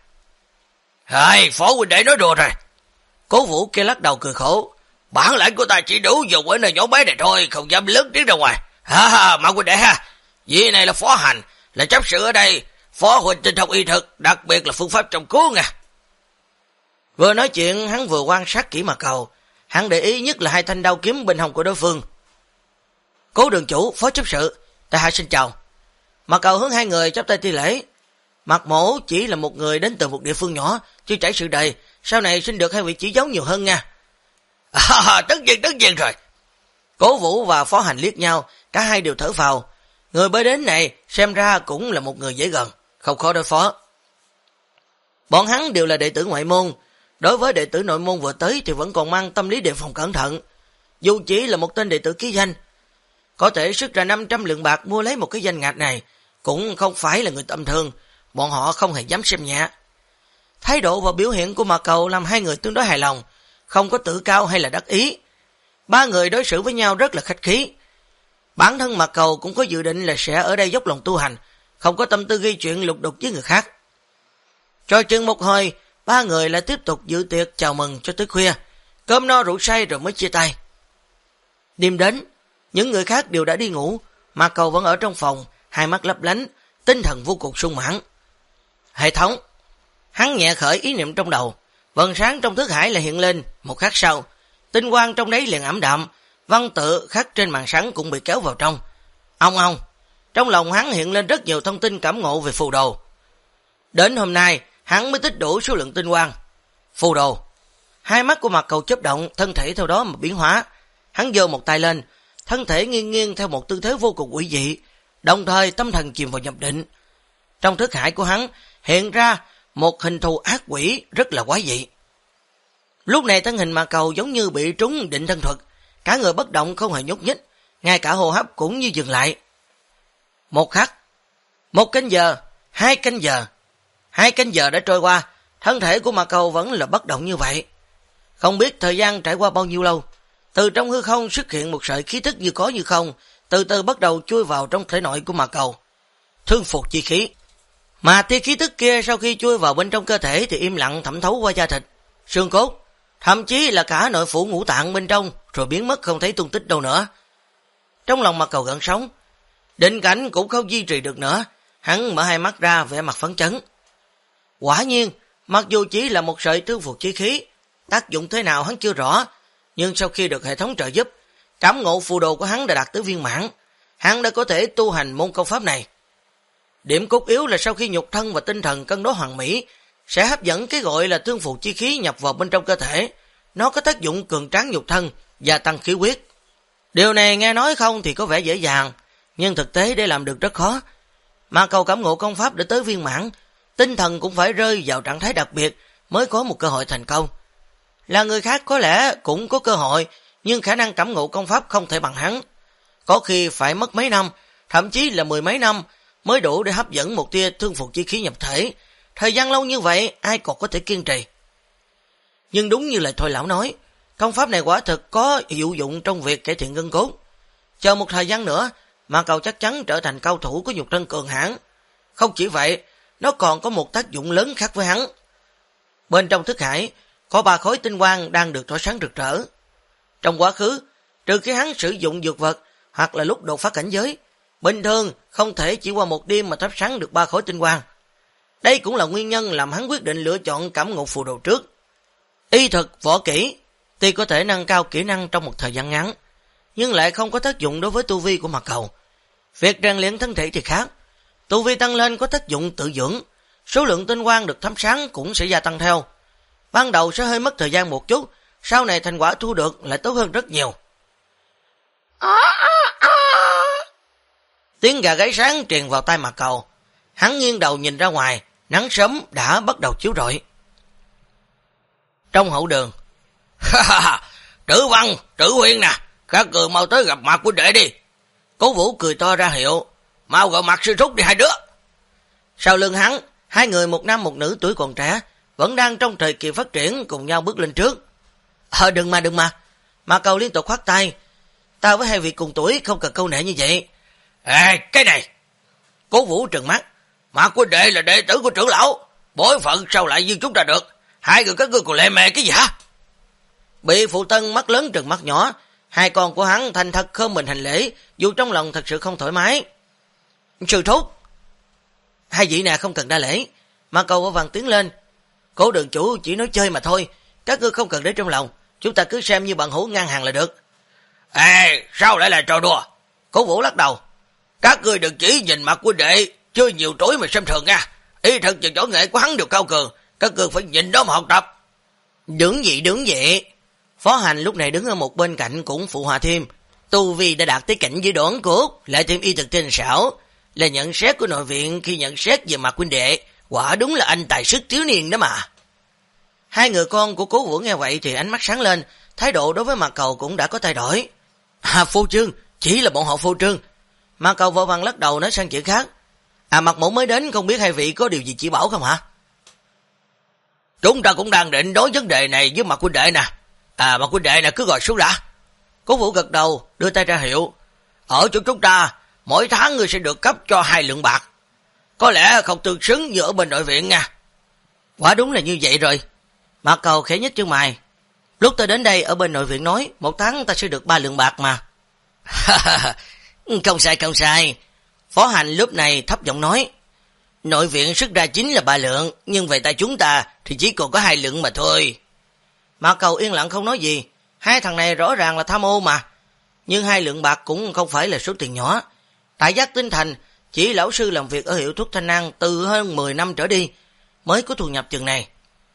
Phó huynh đệ nói đùa rồi. Cố Vũ kia lắc đầu cười khổ. Bản lãnh của ta chỉ đủ dùng ở nơi nhỏ bé này thôi, không dám lớn tiếng ra ngoài. Mạc huynh đệ ha. Vị này là phó hành, là chấp sự ở đây. Phó huynh tinh thông y thực, đặc biệt là phương pháp trồng cứu nha. Vừa nói chuyện, hắn vừa quan sát kỹ Mạc Cầu. Hắn để ý nhất là 2 thanh đao kiếm bên hông của đối phương. Cố đường chủ, phó chấp sự, tại hạ xin chào. Mạc Cầu hướng hai người chắp tay thi lễ. Mạc Mổ chỉ là một người đến từ một địa phương nhỏ, chưa trải sự đời, sau này xin được hai vị chỉ giáo nhiều hơn nha. Tất nhiên rồi. Cố Vũ và phó hành liếc nhau, cả hai đều thở phào. Người mới đến này xem ra cũng là một người dễ gần, không khó đối phó. Bọn hắn đều là đệ tử ngoại môn. Đối với đệ tử nội môn vừa tới thì vẫn còn mang tâm lý đề phòng cẩn thận. Dù chỉ là một tên đệ tử ký danh, có thể xuất ra 500 lượng bạc mua lấy một cái danh ngạch này, cũng không phải là người tầm thường, bọn họ không hề dám xem nhẹ. Thái độ và biểu hiện của Mạc Cầu làm hai người tương đối hài lòng, không có tự cao hay là đắc ý. 3 người đối xử với nhau rất là khách khí. Bản thân Mạc Cầu cũng có dự định là sẽ ở đây dốc lòng tu hành, không có tâm tư gây chuyện lục đục với người khác. Trò chừng một hồi, 3 người lại tiếp tục dự tiệc chào mừng cho tới khuya, cơm no rượu say rồi mới chia tay. Đêm đến, những người khác đều đã đi ngủ, Mạc Cầu vẫn ở trong phòng, hai mắt lấp lánh, tinh thần vô cùng sung mãn. Hệ thống, hắn nhẹ khởi ý niệm trong đầu, vầng sáng trong thức hải lại hiện lên. Một khắc sau, tinh quang trong đấy liền ảm đạm, văn tự khắc trên màn sáng cũng bị kéo vào trong. Ông, trong lòng hắn hiện lên rất nhiều thông tin cảm ngộ về phù đồ. Đến hôm nay, hắn mới tích đủ số lượng tinh quang. Phù đồ. Hai mắt của Mạc Cầu chớp động, thân thể theo đó mà biến hóa. Hắn giơ một tay lên, thân thể nghiêng theo một tư thế vô cùng quỷ dị, đồng thời tâm thần chìm vào nhập định. Trong thức hải của hắn hiện ra một hình thù ác quỷ rất là quái dị. Lúc này thân hình Mạc Cầu giống như bị trúng định thân thuật, cả người bất động không hề nhúc nhích, ngay cả hô hấp cũng như dừng lại. Một khắc, 1 canh giờ, 2 canh giờ, 2 canh giờ đã trôi qua, thân thể của Mạc Cầu vẫn là bất động như vậy. Không biết thời gian trải qua bao nhiêu lâu, từ trong hư không xuất hiện một sợi khí tức như có như không, từ từ bắt đầu chui vào trong thể nội của Mạc Cầu. Thương phục chi khí. Mà tia khí tức kia sau khi chui vào bên trong cơ thể thì im lặng thẩm thấu qua da thịt, xương cốt, thậm chí là cả nội phủ ngũ tạng bên trong, rồi biến mất không thấy tung tích đâu nữa. Trong lòng Mạc Cầu gợn sóng, định cảnh cũng không duy trì được nữa, hắn mở hai mắt ra vẻ mặt phấn chấn. Quả nhiên, Mặc dù chỉ là một sợi thương phục chi khí, tác dụng thế nào hắn chưa rõ, nhưng sau khi được hệ thống trợ giúp, cảm ngộ phù đồ của hắn đã đạt tới viên mãn, hắn đã có thể tu hành môn công pháp này. Điểm cốt yếu là sau khi nhục thân và tinh thần cân đối hoàn mỹ, sẽ hấp dẫn cái gọi là thương phục chi khí nhập vào bên trong cơ thể. Nó có tác dụng cường tráng nhục thân, gia tăng khí huyết. Điều này nghe nói không thì có vẻ dễ dàng, nhưng thực tế để làm được rất khó. Mà cầu cảm ngộ công pháp để tới viên mãn, tinh thần cũng phải rơi vào trạng thái đặc biệt mới có một cơ hội thành công. Là người khác có lẽ cũng có cơ hội, nhưng khả năng cảm ngộ công pháp không thể bằng hắn. Có khi phải mất mấy năm, thậm chí là 10 mấy năm mới đủ để hấp dẫn một tia thương phục chi khí nhập thể. Thời gian lâu như vậy, ai còn có thể kiên trì. Nhưng đúng như lời Thôi lão nói, công pháp này quả thực có hiệu dụng trong việc cải thiện gân cốt. Chờ một thời gian nữa, mà cầu chắc chắn trở thành cao thủ của nhục thân cường hãn. Không chỉ vậy, nó còn có một tác dụng lớn khác với hắn. Bên trong thức hải, có 3 khối tinh quang đang được tỏa sáng rực rỡ. Trong quá khứ, trừ khi hắn sử dụng dược vật hoặc là lúc đột phá cảnh giới, bình thường không thể chỉ qua một đêm mà thắp sáng được 3 khối tinh quang. Đây cũng là nguyên nhân làm hắn quyết định lựa chọn cảm ngộ phù đồ trước. Y thực, võ kỹ tuy có thể nâng cao kỹ năng trong một thời gian ngắn, nhưng lại không có tác dụng đối với tu vi của Mạc Cầu. Việc rèn luyện thân thể thì khác. Tu vi tăng lên có tác dụng tự dưỡng, số lượng tinh quang được thắp sáng cũng sẽ gia tăng theo. Ban đầu sẽ hơi mất thời gian một chút, sau này thành quả thu được lại tốt hơn rất nhiều. Tiếng gà gáy sáng truyền vào tai Mạc Cầu. Hắn nghiêng đầu nhìn ra ngoài, nắng sớm đã bắt đầu chiếu rọi. Trong hậu đường, Trữ Văn, Trữ Huyên nè, các người mau tới gặp mặt của đệ đi. Cố Vũ cười to ra hiệu, mau gọi mặt sư thúc đi hai đứa. Sau lưng hắn, hai người một nam một nữ tuổi còn trẻ, vẫn đang trong thời kỳ phát triển cùng nhau bước lên trước. Đừng mà. Mạc Cầu liên tục khoát tay. Ta với hai vị cùng tuổi không cần câu nệ như vậy. Cái này. Cố Vũ trừng mắt. Mạc của đệ là đệ tử của trưởng lão, bối phận sao lại như chúng ta được? Hai người các ngươi còn lệ mề cái gì hả? Bị phụ tân mắt lớn trừng mắt nhỏ, hai con của hắn thành thật khom mình hành lễ, dù trong lòng thật sự không thoải mái. Sư thúc. Hai vị nè không cần đa lễ. Mạc Cầu vội vàng tiến lên. Cố đường chủ chỉ nói chơi mà thôi, các ngươi không cần để trong lòng, chúng ta cứ xem như bạn hữu ngang hàng là được. Sao lại là trò đùa? Cố Vũ lắc đầu. Các ngươi đừng chỉ nhìn mặt của đệ chơi nhiều tối mà xem thường nha. Ý thật và võ nghệ của hắn đều cao cường, các ngươi phải nhìn đó mà học tập. Đứng vậy. Phó Hành lúc này đứng ở một bên cạnh cũng phụ hòa thêm. Tu vi đã đạt tới cảnh giới đoán cốt, lại thêm y thực tinh xảo, là nhận xét của nội viện khi nhận xét về mặt huynh đệ. Quả đúng là anh tài sức thiếu niên đó mà. Hai người con của Cố Vũ nghe vậy thì ánh mắt sáng lên, thái độ đối với Mạc Cầu cũng đã có thay đổi. Phô trương, chỉ là bọn họ phô trương. Mạc Cầu vội vàng lắc đầu nói sang chuyện khác. Mạc mẫu mới đến, không biết hai vị có điều gì chỉ bảo không hả? Chúng ta cũng đang định đối vấn đề này với Mạc huynh đệ nè. Mạc huynh đệ nè, cứ gọi xuống đã. Cố Vũ gật đầu, đưa tay ra hiệu. Ở chỗ chúng ta, mỗi tháng người sẽ được cấp cho 2 lượng bạc. Có lẽ không tương xứng như ở bên nội viện nha. Quả đúng là như vậy rồi. Mạc Cầu khẽ nhếch chân mày. Lúc tôi đến đây ở bên nội viện nói, một tháng ta sẽ được 3 lượng bạc mà. Không sai. Phó Hành lúc này thấp giọng nói. Nội viện sức ra chính là 3 lượng, nhưng về tay chúng ta thì chỉ còn có 2 lượng mà thôi. Mạc Cầu yên lặng không nói gì. Hai thằng này rõ ràng là tham ô mà. Nhưng 2 lượng bạc cũng không phải là số tiền nhỏ. Tại Giác Tinh Thành, chỉ lão sư làm việc ở hiệu thuốc Thanh Năng từ hơn 10 năm trở đi mới có thu nhập chừng này.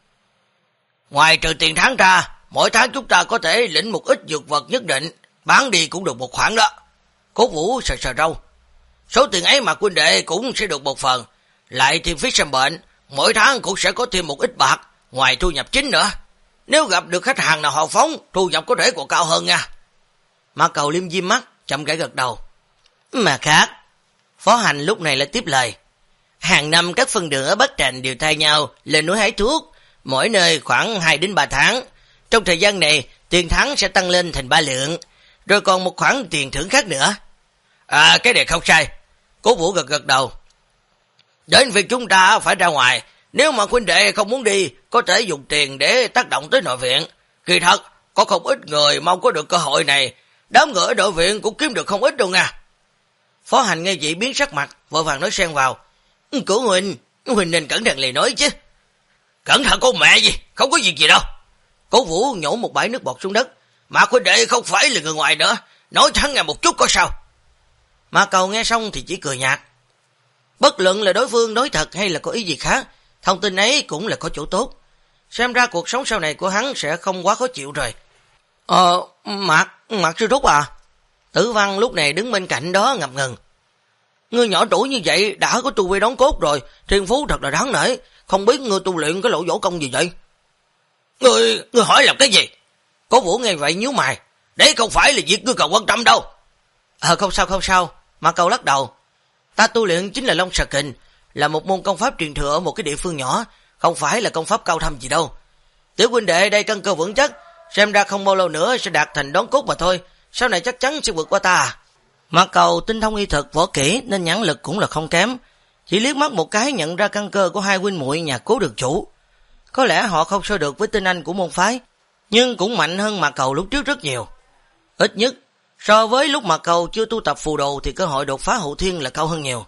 Ngoài trừ tiền tháng ra, mỗi tháng chúng ta có thể lĩnh một ít dược vật nhất định, bán đi cũng được một khoản đó. Cố Vũ sờ râu. Số tiền ấy mà huynh đệ cũng sẽ được một phần, lại thêm phí xem bệnh, mỗi tháng cũng sẽ có thêm một ít bạc, ngoài thu nhập chính nữa. Nếu gặp được khách hàng nào hào phóng, thu nhập có thể còn cao hơn nha. Mạc Cầu liêm diêm mắt, chậm rãi gật đầu. Mà khác. Phó Hành lúc này lại tiếp lời. Hàng năm các phân đường ở Bắc Trành đều thay nhau lên núi hái thuốc, mỗi nơi khoảng 2 đến 3 tháng. Trong thời gian này, tiền tháng sẽ tăng lên thành 3 lượng, rồi còn một khoản tiền thưởng khác nữa. Cái này không sai. Cố Vũ gật đầu. Đến việc chúng ta phải ra ngoài, nếu mà huynh đệ không muốn đi, có thể dùng tiền để tác động tới nội viện. Kỳ thật, có không ít người mong có được cơ hội này, đám người ở nội viện cũng kiếm được không ít đâu nha. Phó Hành nghe vậy biến sắc mặt, vội vàng nói xen vào. Của huynh nên cẩn thận lời nói chứ. Cẩn thận con mẹ gì, không có việc gì đâu. Cố Vũ nhổ một bãi nước bọt xuống đất. Mạc huynh đệ không phải là người ngoài nữa, nói thẳng nghe một chút có sao. Mạc Cầu nghe xong thì chỉ cười nhạt. Bất luận là đối phương nói thật hay là có ý gì khác, thông tin ấy cũng là có chỗ tốt. Xem ra cuộc sống sau này của hắn sẽ không quá khó chịu rồi. Mạc sư thúc à? Tử Văn lúc này đứng bên cạnh đó ngập ngừng. Ngươi nhỏ tuổi như vậy đã có tu vi đóng cốt rồi, thiên phú thật là đáng nể, không biết ngươi tu luyện cái lộ võ công gì vậy? Ngươi hỏi làm cái gì? Cố Vũ nghe vậy nhíu mày, đấy không phải là việc ngươi cần quan tâm đâu. Không sao, Mạc Cầu lắc đầu. Ta tu luyện chính là Long Xà Kình, là một môn công pháp truyền thừa ở một cái địa phương nhỏ, không phải là công pháp cao thâm gì đâu. Tiểu huynh đệ đây căn cơ vững chắc, xem ra không bao lâu nữa sẽ đạt thành đón cốt mà thôi, sau này chắc chắn sẽ vượt qua ta. Mạc Cầu tinh thông y thuật võ kỹ nên nhãn lực cũng là không kém, chỉ liếc mắt một cái nhận ra căn cơ của hai huynh muội nhà Cố Đường Chủ. Có lẽ họ không so được với tinh anh của môn phái, nhưng cũng mạnh hơn Mạc Cầu lúc trước rất nhiều. Ít nhất so với lúc Mạc Cầu chưa tu tập phù đồ thì cơ hội đột phá hậu thiên là cao hơn nhiều.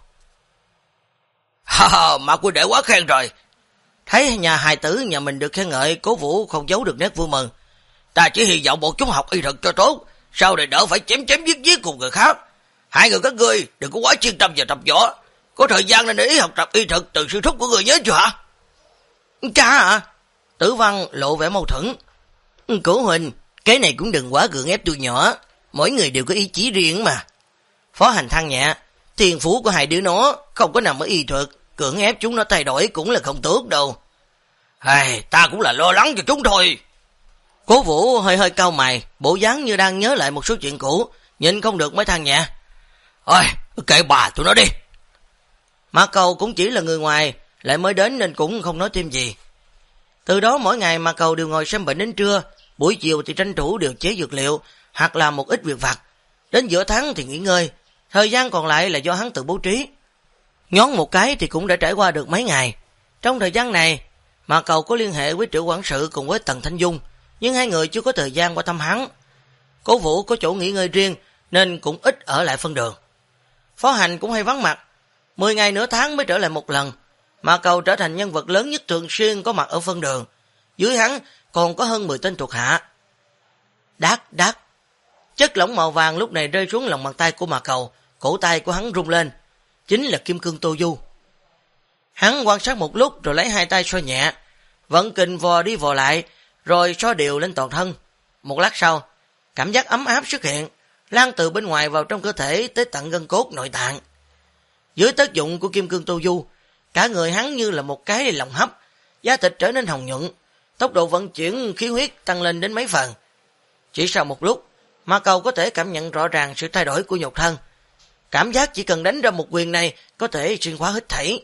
Mạc huynh đệ quá khen rồi. Thấy nhà hài tử nhà mình được khen ngợi, Cố Vũ không giấu được nét vui mừng. Ta chỉ hy vọng một chút học y thuật cho tốt, sau này đỡ phải chém giết cùng người khác. Hai người các ngươi đừng có quá chuyên tâm vào tập võ, có thời gian nên để ý học tập y thuật từ sư thúc của người nhớ chưa hả? Cha à? Tử Văn lộ vẻ mâu thuẫn. Cố huynh, cái này cũng đừng quá gượng ép tụi nhỏ, mỗi người đều có ý chí riêng mà. Phó Hành than nhẹ, thiên phú của hai đứa nó không có nằm ở y thuật, cưỡng ép chúng nó thay đổi cũng là không tốt đâu. Ta cũng là lo lắng cho chúng thôi. Cố Vũ hơi cau mày, bộ dáng như đang nhớ lại một số chuyện cũ, nhìn không được mới than nhẹ. Kệ bà tụi nó đi. Mạc Cầu cũng chỉ là người ngoài, lại mới đến nên cũng không nói thêm gì. Từ đó mỗi ngày Mạc Cầu đều ngồi xem bệnh đến trưa, buổi chiều thì tranh thủ điều chế dược liệu, hoặc làm một ít việc vặt. Đến giữa tháng thì nghỉ ngơi, thời gian còn lại là do hắn tự bố trí. Nhón một cái thì cũng đã trải qua được mấy ngày. Trong thời gian này, Mạc Cầu có liên hệ với trưởng quản sự cùng với Tần Thanh Dung, nhưng hai người chưa có thời gian qua thăm hắn. Cố Vũ có chỗ nghỉ ngơi riêng nên cũng ít ở lại phân đường. Phó Hành cũng hay vắng mặt, 10 ngày nửa tháng mới trở lại một lần. Mạc Cầu trở thành nhân vật lớn nhất thường xuyên có mặt ở phân đường. Dưới hắn còn có hơn 10 tên thuộc hạ. Đát. Chất lỏng màu vàng lúc này rơi xuống lòng bàn tay của Mạc Cầu, cổ tay của hắn rung lên. Chính là kim cương Tô Du. Hắn quan sát một lúc rồi lấy hai tay xoa nhẹ, vận kình vò đi vò lại, rồi xoa đều lên toàn thân. Một lát sau, cảm giác ấm áp xuất hiện, lan từ bên ngoài vào trong cơ thể tới tận gân cốt nội tạng. Dưới tác dụng của kim cương Tô Du, cả người hắn như là một cái lồng hấp, da thịt trở nên hồng nhuận, tốc độ vận chuyển khí huyết tăng lên đến mấy phần. Chỉ sau một lúc, Mạc Cầu có thể cảm nhận rõ ràng sự thay đổi của nhục thân. Cảm giác chỉ cần đánh ra một quyền này có thể xuyên khóa hết thảy.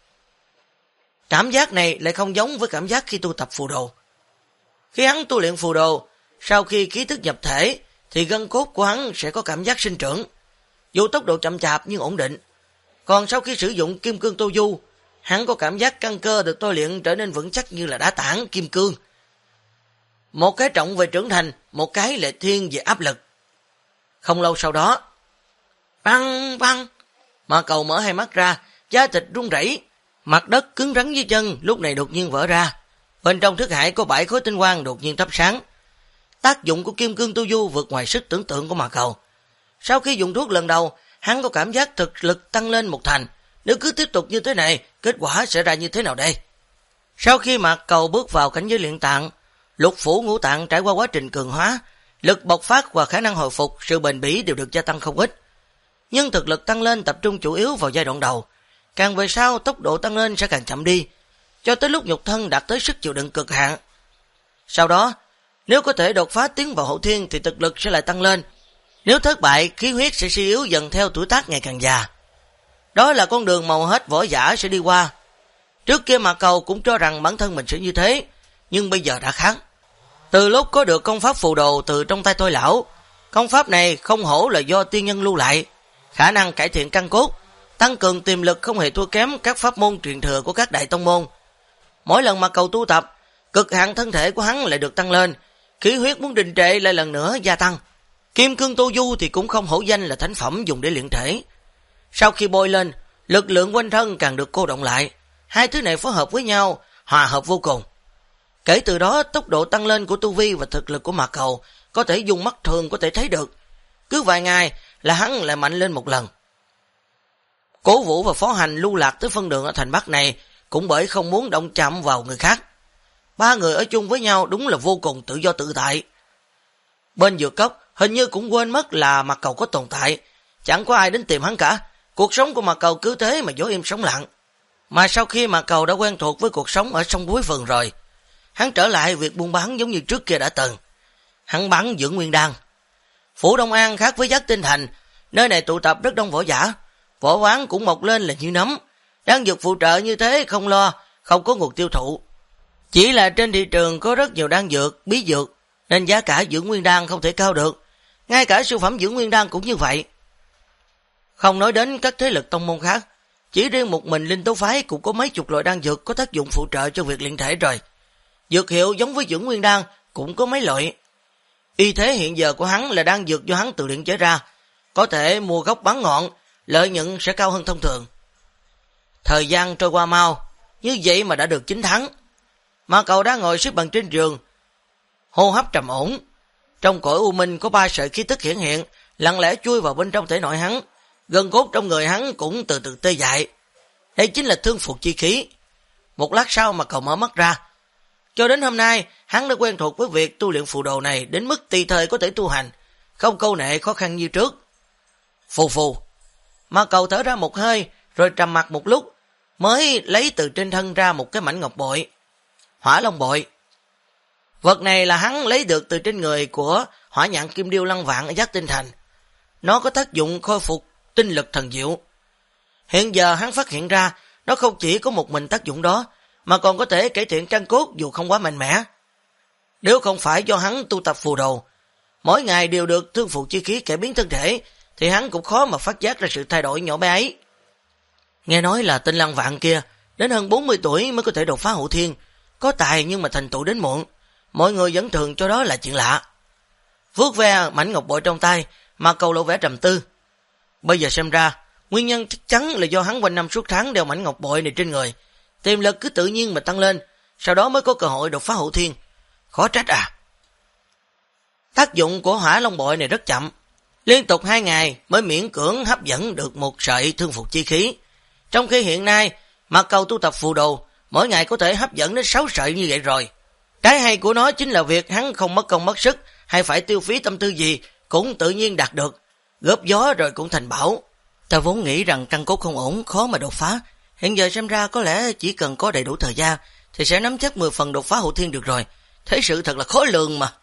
Cảm giác này lại không giống với cảm giác khi tu tập phù đồ. Khi hắn tu luyện phù đồ, sau khi khí thức nhập thể thì gân cốt của hắn sẽ có cảm giác sinh trưởng, dù tốc độ chậm chạp nhưng ổn định. Còn sau khi sử dụng kim cương Tô Du, hắn có cảm giác căn cơ được tôi luyện trở nên vững chắc như là đá tảng kim cương. Một cái trọng về trưởng thành, một cái lại thiên về áp lực. Không lâu sau đó, băng, Mạc Cầu mở hai mắt ra, da thịt rung rẩy, mặt đất cứng rắn dưới chân lúc này đột nhiên vỡ ra. Bên trong thức hải có 7 khối tinh quang đột nhiên thắp sáng. Tác dụng của kim cương Tô Du vượt ngoài sức tưởng tượng của Mạc Cầu. Sau khi dùng thuốc lần đầu, hắn có cảm giác thực lực tăng lên một thành. Nếu cứ tiếp tục như thế này, kết quả sẽ ra như thế nào đây? Sau khi Mạc Cầu bước vào cảnh giới luyện tạng, lục phủ ngũ tạng trải qua quá trình cường hóa, lực bộc phát và khả năng hồi phục, sự bền bỉ đều được gia tăng không ít. Nhưng thực lực tăng lên tập trung chủ yếu vào giai đoạn đầu, càng về sau tốc độ tăng lên sẽ càng chậm đi, cho tới lúc nhục thân đạt tới sức chịu đựng cực hạn. Sau đó, nếu có thể đột phá tiến vào hậu thiên thì thực lực sẽ lại tăng lên. Nếu thất bại, khí huyết sẽ suy yếu dần theo tuổi tác ngày càng già. Đó là con đường màu hết võ giả sẽ đi qua. Trước kia Mạc Cầu cũng cho rằng bản thân mình sẽ như thế, nhưng bây giờ đã khác. Từ lúc có được công pháp phù đồ từ trong tay Thôi Lão, công pháp này không hổ là do tiên nhân lưu lại, khả năng cải thiện căn cốt, tăng cường tiềm lực không hề thua kém các pháp môn truyền thừa của các đại tông môn. Mỗi lần Mạc Cầu tu tập, cực hạn thân thể của hắn lại được tăng lên, khí huyết muốn đình trệ lại lần nữa gia tăng. Kim cương Tô Du thì cũng không hổ danh là thánh phẩm dùng để luyện thể. Sau khi bôi lên, lực lượng quanh thân càng được cô động lại. Hai thứ này phối hợp với nhau, hòa hợp vô cùng. Kể từ đó, tốc độ tăng lên của tu vi và thực lực của Mạc Cầu có thể dùng mắt thường có thể thấy được. Cứ vài ngày là hắn lại mạnh lên một lần. Cố Vũ và Phó Hành lưu lạc tới phân đường ở thành Bắc này cũng bởi không muốn động chạm vào người khác. Ba người ở chung với nhau đúng là vô cùng tự do tự tại. Bên dược cốc hình như cũng quên mất là Mạc Cầu có tồn tại, chẳng có ai đến tìm hắn cả. Cuộc sống của Mạc Cầu cứ thế mà dối im sống lặng. Mà sau khi Mạc Cầu đã quen thuộc với cuộc sống ở sông Búi Vườn rồi, hắn trở lại việc buôn bán giống như trước kia đã từng. Hắn bắn dưỡng nguyên đan. Phủ Đông An khác với Giác Tinh Thành, nơi này tụ tập rất đông võ giả, võ quán cũng mọc lên là như nấm. Đan dược phụ trợ như thế không lo, không có nguồn tiêu thụ. Chỉ là trên thị trường có rất nhiều đan dược, bí dược, nên giá cả dưỡng nguyên đan không thể cao được. Ngay cả siêu phẩm dưỡng nguyên đan cũng như vậy. Không nói đến các thế lực tông môn khác, chỉ riêng một mình Linh Tố Phái cũng có mấy chục loại đan dược có tác dụng phụ trợ cho việc luyện thể rồi. Dược hiệu giống với dưỡng nguyên đan cũng có mấy loại. Y thế hiện giờ của hắn là đan dược do hắn tự luyện chế ra, có thể mua gốc bán ngọn, lợi nhuận sẽ cao hơn thông thường. Thời gian trôi qua mau, như vậy mà đã được 9 tháng. Mạc Cầu đang ngồi xếp bằng trên giường, hô hấp trầm ổn. Trong cõi u minh có 3 sợi khí tức hiển hiện, lặng lẽ chui vào bên trong thể nội hắn. Gân cốt trong người hắn cũng từ từ tê dại. Đây chính là thương phục chi khí. Một lát sau Mạc Cầu mở mắt ra. Cho đến hôm nay, hắn đã quen thuộc với việc tu luyện phù đồ này đến mức tùy thời có thể tu hành, không câu nệ khó khăn như trước. Phù phù. Mạc Cầu thở ra một hơi, rồi trầm mặt một lúc, mới lấy từ trên thân ra một cái mảnh ngọc bội. Hỏa Long bội. Vật này là hắn lấy được từ trên người của Hỏa Nhạn Kim Điêu Lăng Vạn ở Giác Tinh Thành. Nó có tác dụng khôi phục tinh lực thần diệu. Hiện giờ hắn phát hiện ra, nó không chỉ có một mình tác dụng đó, mà còn có thể cải thiện căn cốt dù không quá mạnh mẽ. Nếu không phải do hắn tu tập phù đồ, mỗi ngày đều được thương phụ chi khí cải biến thân thể, thì hắn cũng khó mà phát giác ra sự thay đổi nhỏ bé ấy. Nghe nói là tên Lăng Vạn kia, đến hơn 40 tuổi mới có thể đột phá hậu thiên, có tài nhưng mà thành tựu đến muộn, mọi người vẫn thường cho đó là chuyện lạ. Vuốt ve mảnh ngọc bội trong tay, mà Cầu lộ vẻ trầm tư. Bây giờ xem ra, nguyên nhân chắc chắn là do hắn quanh năm suốt tháng đeo mảnh ngọc bội này trên người, tiềm lực cứ tự nhiên mà tăng lên, sau đó mới có cơ hội đột phá hậu thiên. Khó trách à. Tác dụng của Hỏa Long bội này rất chậm, liên tục 2 ngày mới miễn cưỡng hấp dẫn được một sợi thương phục chi khí. Trong khi hiện nay, Mạc Cầu tu tập phù đồ, mỗi ngày có thể hấp dẫn đến 6 sợi như vậy rồi. Cái hay của nó chính là việc hắn không mất công mất sức, hay phải tiêu phí tâm tư gì, cũng tự nhiên đạt được. Góp gió rồi cũng thành bảo. Ta vốn nghĩ rằng căn cốt không ổn, khó mà đột phá. Hiện giờ xem ra có lẽ chỉ cần có đầy đủ thời gian, thì sẽ nắm chắc 10 phần đột phá hậu thiên được rồi. Thế sự thật là khó lường mà.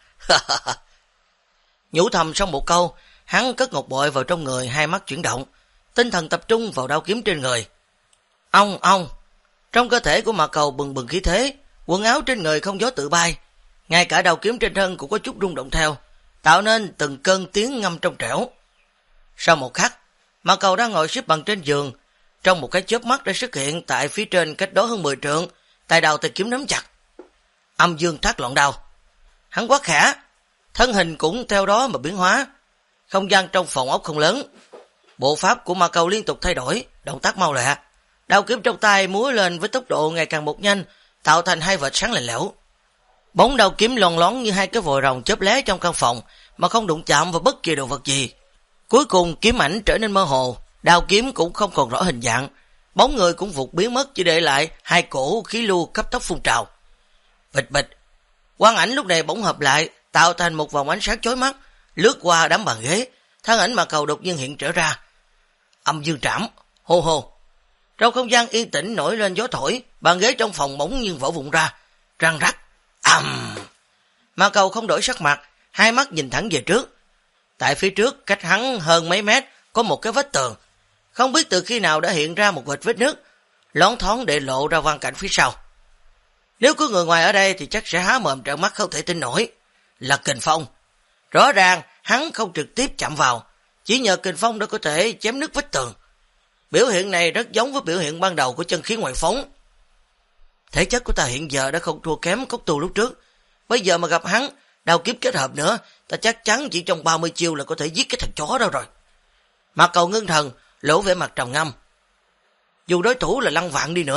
Nhủ thầm xong một câu, hắn cất ngọc bội vào trong người, hai mắt chuyển động, tinh thần tập trung vào đao kiếm trên người. Ông, trong cơ thể của Mạc Cầu bừng bừng khí thế, quần áo trên người không gió tự bay, ngay cả đao kiếm trên thân cũng có chút rung động theo, tạo nên từng cơn tiếng ngâm trong trẻo. Sau một khắc, Mạc Cầu đang ngồi xếp bằng trên giường, trong một cái chớp mắt đã xuất hiện tại phía trên cách đó hơn 10 trượng, tay đao tay kiếm nắm chặt. Âm dương thác loạn đao. Hắn quát khẽ, thân hình cũng theo đó mà biến hóa. Không gian trong phòng ốc không lớn. Bộ pháp của Mạc Cầu liên tục thay đổi, động tác mau lẹ. Đao kiếm trong tay múa lên với tốc độ ngày càng một nhanh, tạo thành hai vệt sáng lạnh lẽo. Bóng đao kiếm lon lón như hai cái vòi rồng chớp lé trong căn phòng, mà không đụng chạm vào bất kỳ đồ vật gì. Cuối cùng kiếm ảnh trở nên mơ hồ, đao kiếm cũng không còn rõ hình dạng, bóng người cũng vụt biến mất, chỉ để lại hai cổ khí lưu cấp tốc phun trào. Bịch bịch, quang ảnh lúc này bỗng hợp lại, tạo thành một vòng ánh sáng chói mắt, lướt qua đám bàn ghế, thân ảnh Mạc Cầu đột nhiên hiện trở ra. Âm dương trảm, hô hô. Trong không gian yên tĩnh nổi lên gió thổi, bàn ghế trong phòng bỗng nhiên vỡ vụn ra, răng rắc, Mạc Cầu không đổi sắc mặt, hai mắt nhìn thẳng về trước. Tại phía trước, cách hắn hơn mấy mét, có một cái vách tường. Không biết từ khi nào đã hiện ra một vệt vết nước, loáng thoáng để lộ ra quang cảnh phía sau. Nếu có người ngoài ở đây thì chắc sẽ há mồm trợn mắt không thể tin nổi. Là kình phong. Rõ ràng, hắn không trực tiếp chạm vào, chỉ nhờ kình phong đã có thể chém nứt vách tường. Biểu hiện này rất giống với biểu hiện ban đầu của chân khí ngoại phóng. Thể chất của ta hiện giờ đã không thua kém Cốc Tu lúc trước. Bây giờ mà gặp hắn, đao kiếm kết hợp nữa, ta chắc chắn chỉ trong 30 chiêu là có thể giết cái thằng chó đó rồi. Mạc Cầu ngưng thần, lộ vẻ mặt trầm ngâm. Dù đối thủ là Lăng Vạn đi nữa,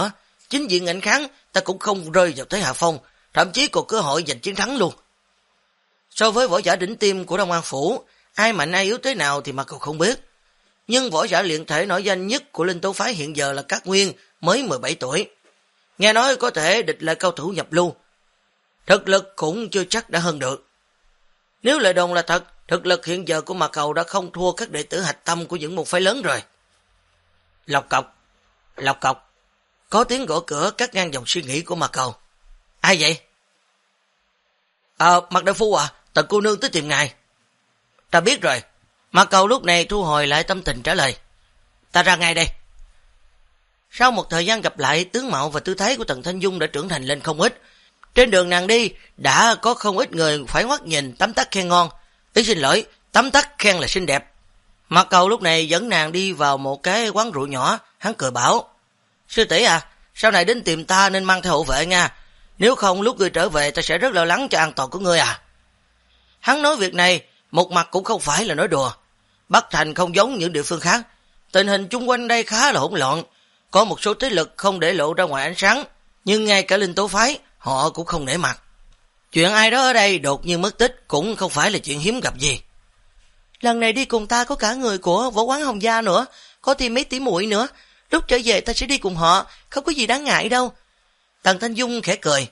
Chính diện ngạnh kháng, ta cũng không rơi vào thế hạ phong, thậm chí còn cơ hội giành chiến thắng luôn. So với võ giả đỉnh tiêm của Đông An Phủ, ai mạnh ai yếu thế nào thì Mạc Cầu không biết. Nhưng võ giả luyện thể nổi danh nhất của Linh Tố Phái hiện giờ là Cát Nguyên, mới 17 tuổi. Nghe nói có thể địch lại cao thủ nhập lưu. Thực lực cũng chưa chắc đã hơn được. Nếu lời đồn là thật, thực lực hiện giờ của Mạc Cầu đã không thua các đệ tử hạch tâm của những môn phái lớn rồi. Lọc cọc, lọc cọc. Có tiếng gõ cửa cắt ngang dòng suy nghĩ của Mạc Cầu. Ai vậy? Mạc đại phu à, Tần cô nương tới tìm ngài. Ta biết rồi. Mạc Cầu lúc này thu hồi lại tâm tình trả lời. Ta ra ngay đây. Sau một thời gian gặp lại, tướng mạo và tư thái của Tần Thanh Dung đã trưởng thành lên không ít. Trên đường nàng đi, đã có không ít người phải ngoắt nhìn tấm tắc khen ngon. Ý xin lỗi, tấm tắc khen là xinh đẹp. Mạc Cầu lúc này dẫn nàng đi vào một cái quán rượu nhỏ, hắn cười bảo. Sư tỷ à, sau này đến tìm ta nên mang theo hộ vệ nha. Nếu không lúc ngươi trở về ta sẽ rất lo lắng cho an toàn của ngươi à. Hắn nói việc này, một mặt cũng không phải là nói đùa. Bắc Thành không giống những địa phương khác. Tình hình chung quanh đây khá là hỗn loạn. Có một số thế lực không để lộ ra ngoài ánh sáng, nhưng ngay cả Linh Tố Phái, họ cũng không nể mặt. Chuyện ai đó ở đây đột nhiên mất tích cũng không phải là chuyện hiếm gặp gì. Lần này đi cùng ta có cả người của võ quán Hồng Gia nữa, có thêm mấy tỷ muội nữa. Lúc trở về ta sẽ đi cùng họ, không có gì đáng ngại đâu. Tần Thanh Dung khẽ cười.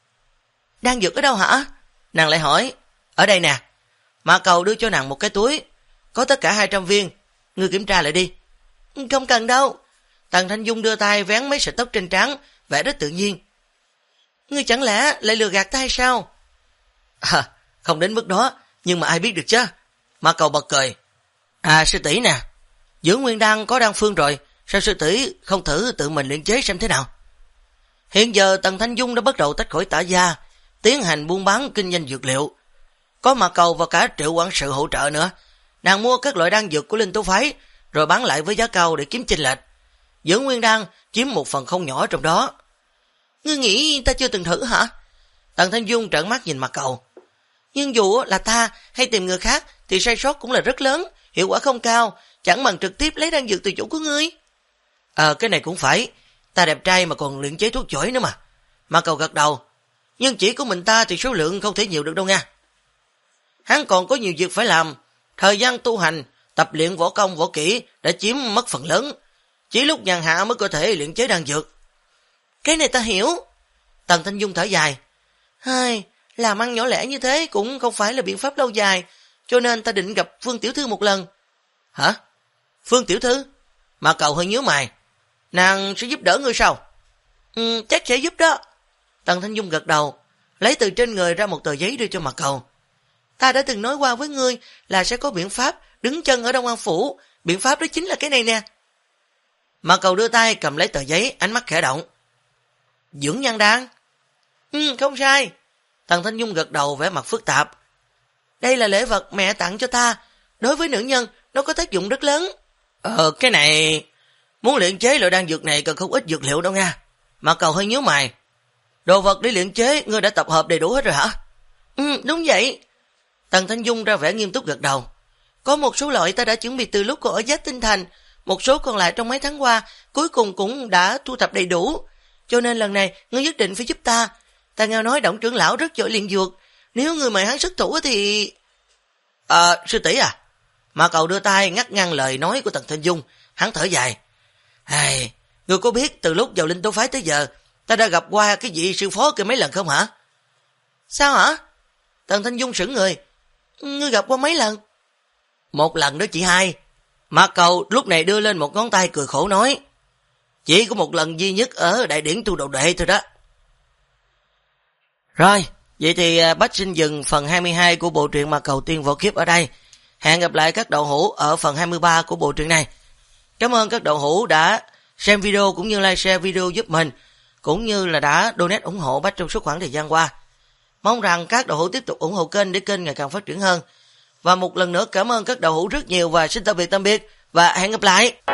Đang dược ở đâu hả? Nàng lại hỏi. Ở đây nè. Mạc Cầu đưa cho nàng một cái túi, có tất cả 200 viên, ngươi kiểm tra lại đi. Không cần đâu. Tần Thanh Dung đưa tay vén mấy sợi tóc trên trán, vẻ rất tự nhiên. Ngươi chẳng lẽ lại lừa gạt ta hay sao? Không đến mức đó, nhưng mà ai biết được chứ. Mạc Cầu bật cười. Sư tỷ nè, Dưỡng Nguyên Đan có đan phương rồi, sao sư tỷ không thử tự mình luyện chế xem thế nào? Hiện giờ Tần Thanh Dung đã bắt đầu tách khỏi Tả Gia, tiến hành buôn bán kinh doanh dược liệu. Có Mạc Cầu và cả Triệu quản sự hỗ trợ nữa. Nàng mua các loại đan dược của Linh Tố Phái, rồi bán lại với giá cao để kiếm chênh lệch. Dưỡng Nguyên Đan chiếm một phần không nhỏ trong đó. Ngươi nghĩ ta chưa từng thử hả? Tần Thanh Dung trợn mắt nhìn Mạc Cầu. Nhưng dù là ta hay tìm người khác thì sai sót cũng là rất lớn, hiệu quả không cao, chẳng bằng trực tiếp lấy đan dược từ chủ của ngươi. Cái này cũng phải, ta đẹp trai mà còn luyện chế thuốc giỏi nữa mà. Mạc Cầu gật đầu. Nhưng chỉ của mình ta thì số lượng không thể nhiều được đâu nha. Hắn còn có nhiều việc phải làm, thời gian tu hành, tập luyện võ công võ kỹ đã chiếm mất phần lớn, chỉ lúc nhàn hạ mới có thể luyện chế đan dược. Cái này ta hiểu. Tần Thanh Dung thở dài. Làm ăn nhỏ lẻ như thế cũng không phải là biện pháp lâu dài, cho nên ta định gặp Phương Tiểu Thư một lần. Hả? Phương Tiểu Thư? Mạc Cầu hơi nhíu mày. Nàng sẽ giúp đỡ ngươi sao? Chắc sẽ giúp đó. Tần Thanh Dung gật đầu, lấy từ trên người ra một tờ giấy đưa cho Mạc Cầu. Ta đã từng nói qua với ngươi là sẽ có biện pháp đứng chân ở Đông An Phủ, biện pháp đó chính là cái này nè. Mạc Cầu đưa tay cầm lấy tờ giấy, ánh mắt khẽ động. Dưỡng Nhan Đan? Không sai. Tần Thanh Dung gật đầu vẻ mặt phức tạp. Đây là lễ vật mẹ tặng cho ta, đối với nữ nhân nó có tác dụng rất lớn. Cái này muốn luyện chế loại đan dược này cần không ít dược liệu đâu nha. Mạc Cầu hơi nhíu mày. Đồ vật để luyện chế ngươi đã tập hợp đầy đủ hết rồi hả? Đúng vậy. Tần Thanh Dung ra vẻ nghiêm túc gật đầu. Có một số loại ta đã chuẩn bị từ lúc còn ở Giác Tinh Thành, một số còn lại trong mấy tháng qua, cuối cùng cũng đã thu thập đầy đủ. Cho nên lần này ngươi nhất định phải giúp ta. Ta nghe nói Đổng trưởng lão rất giỏi luyện dược, nếu ngươi mời hắn xuất thủ thì... Sư tỷ à? Mạc Cầu đưa tay ngắt ngang lời nói của Tần Thanh Dung, hắn thở dài. Ngươi có biết từ lúc vào Linh Tố Phái tới giờ, ta đã gặp qua cái vị sư phó kia mấy lần không hả? Sao hả? Tần Thanh Dung sững người. Ngươi gặp qua mấy lần? Một lần đó chị hai. Mạc Cầu lúc này đưa lên một ngón tay cười khổ nói. Chỉ có một lần duy nhất ở đại điển tu đầu đệ thôi đó. Rồi, vậy thì Bách Sinh dừng phần 22 của bộ truyện Mạc Cầu Tiên Võ Kiếp ở đây. Hẹn gặp lại các đậu hữu ở phần 23 của bộ truyện này. Cảm ơn các đậu hữu đã xem video cũng như like share video giúp mình, cũng như là đã donate ủng hộ Bách trong suốt khoảng thời gian qua. Mong rằng các đậu hữu tiếp tục ủng hộ kênh để kênh ngày càng phát triển hơn. Và một lần nữa cảm ơn các đậu hữu rất nhiều và xin tạm biệt và hẹn gặp lại.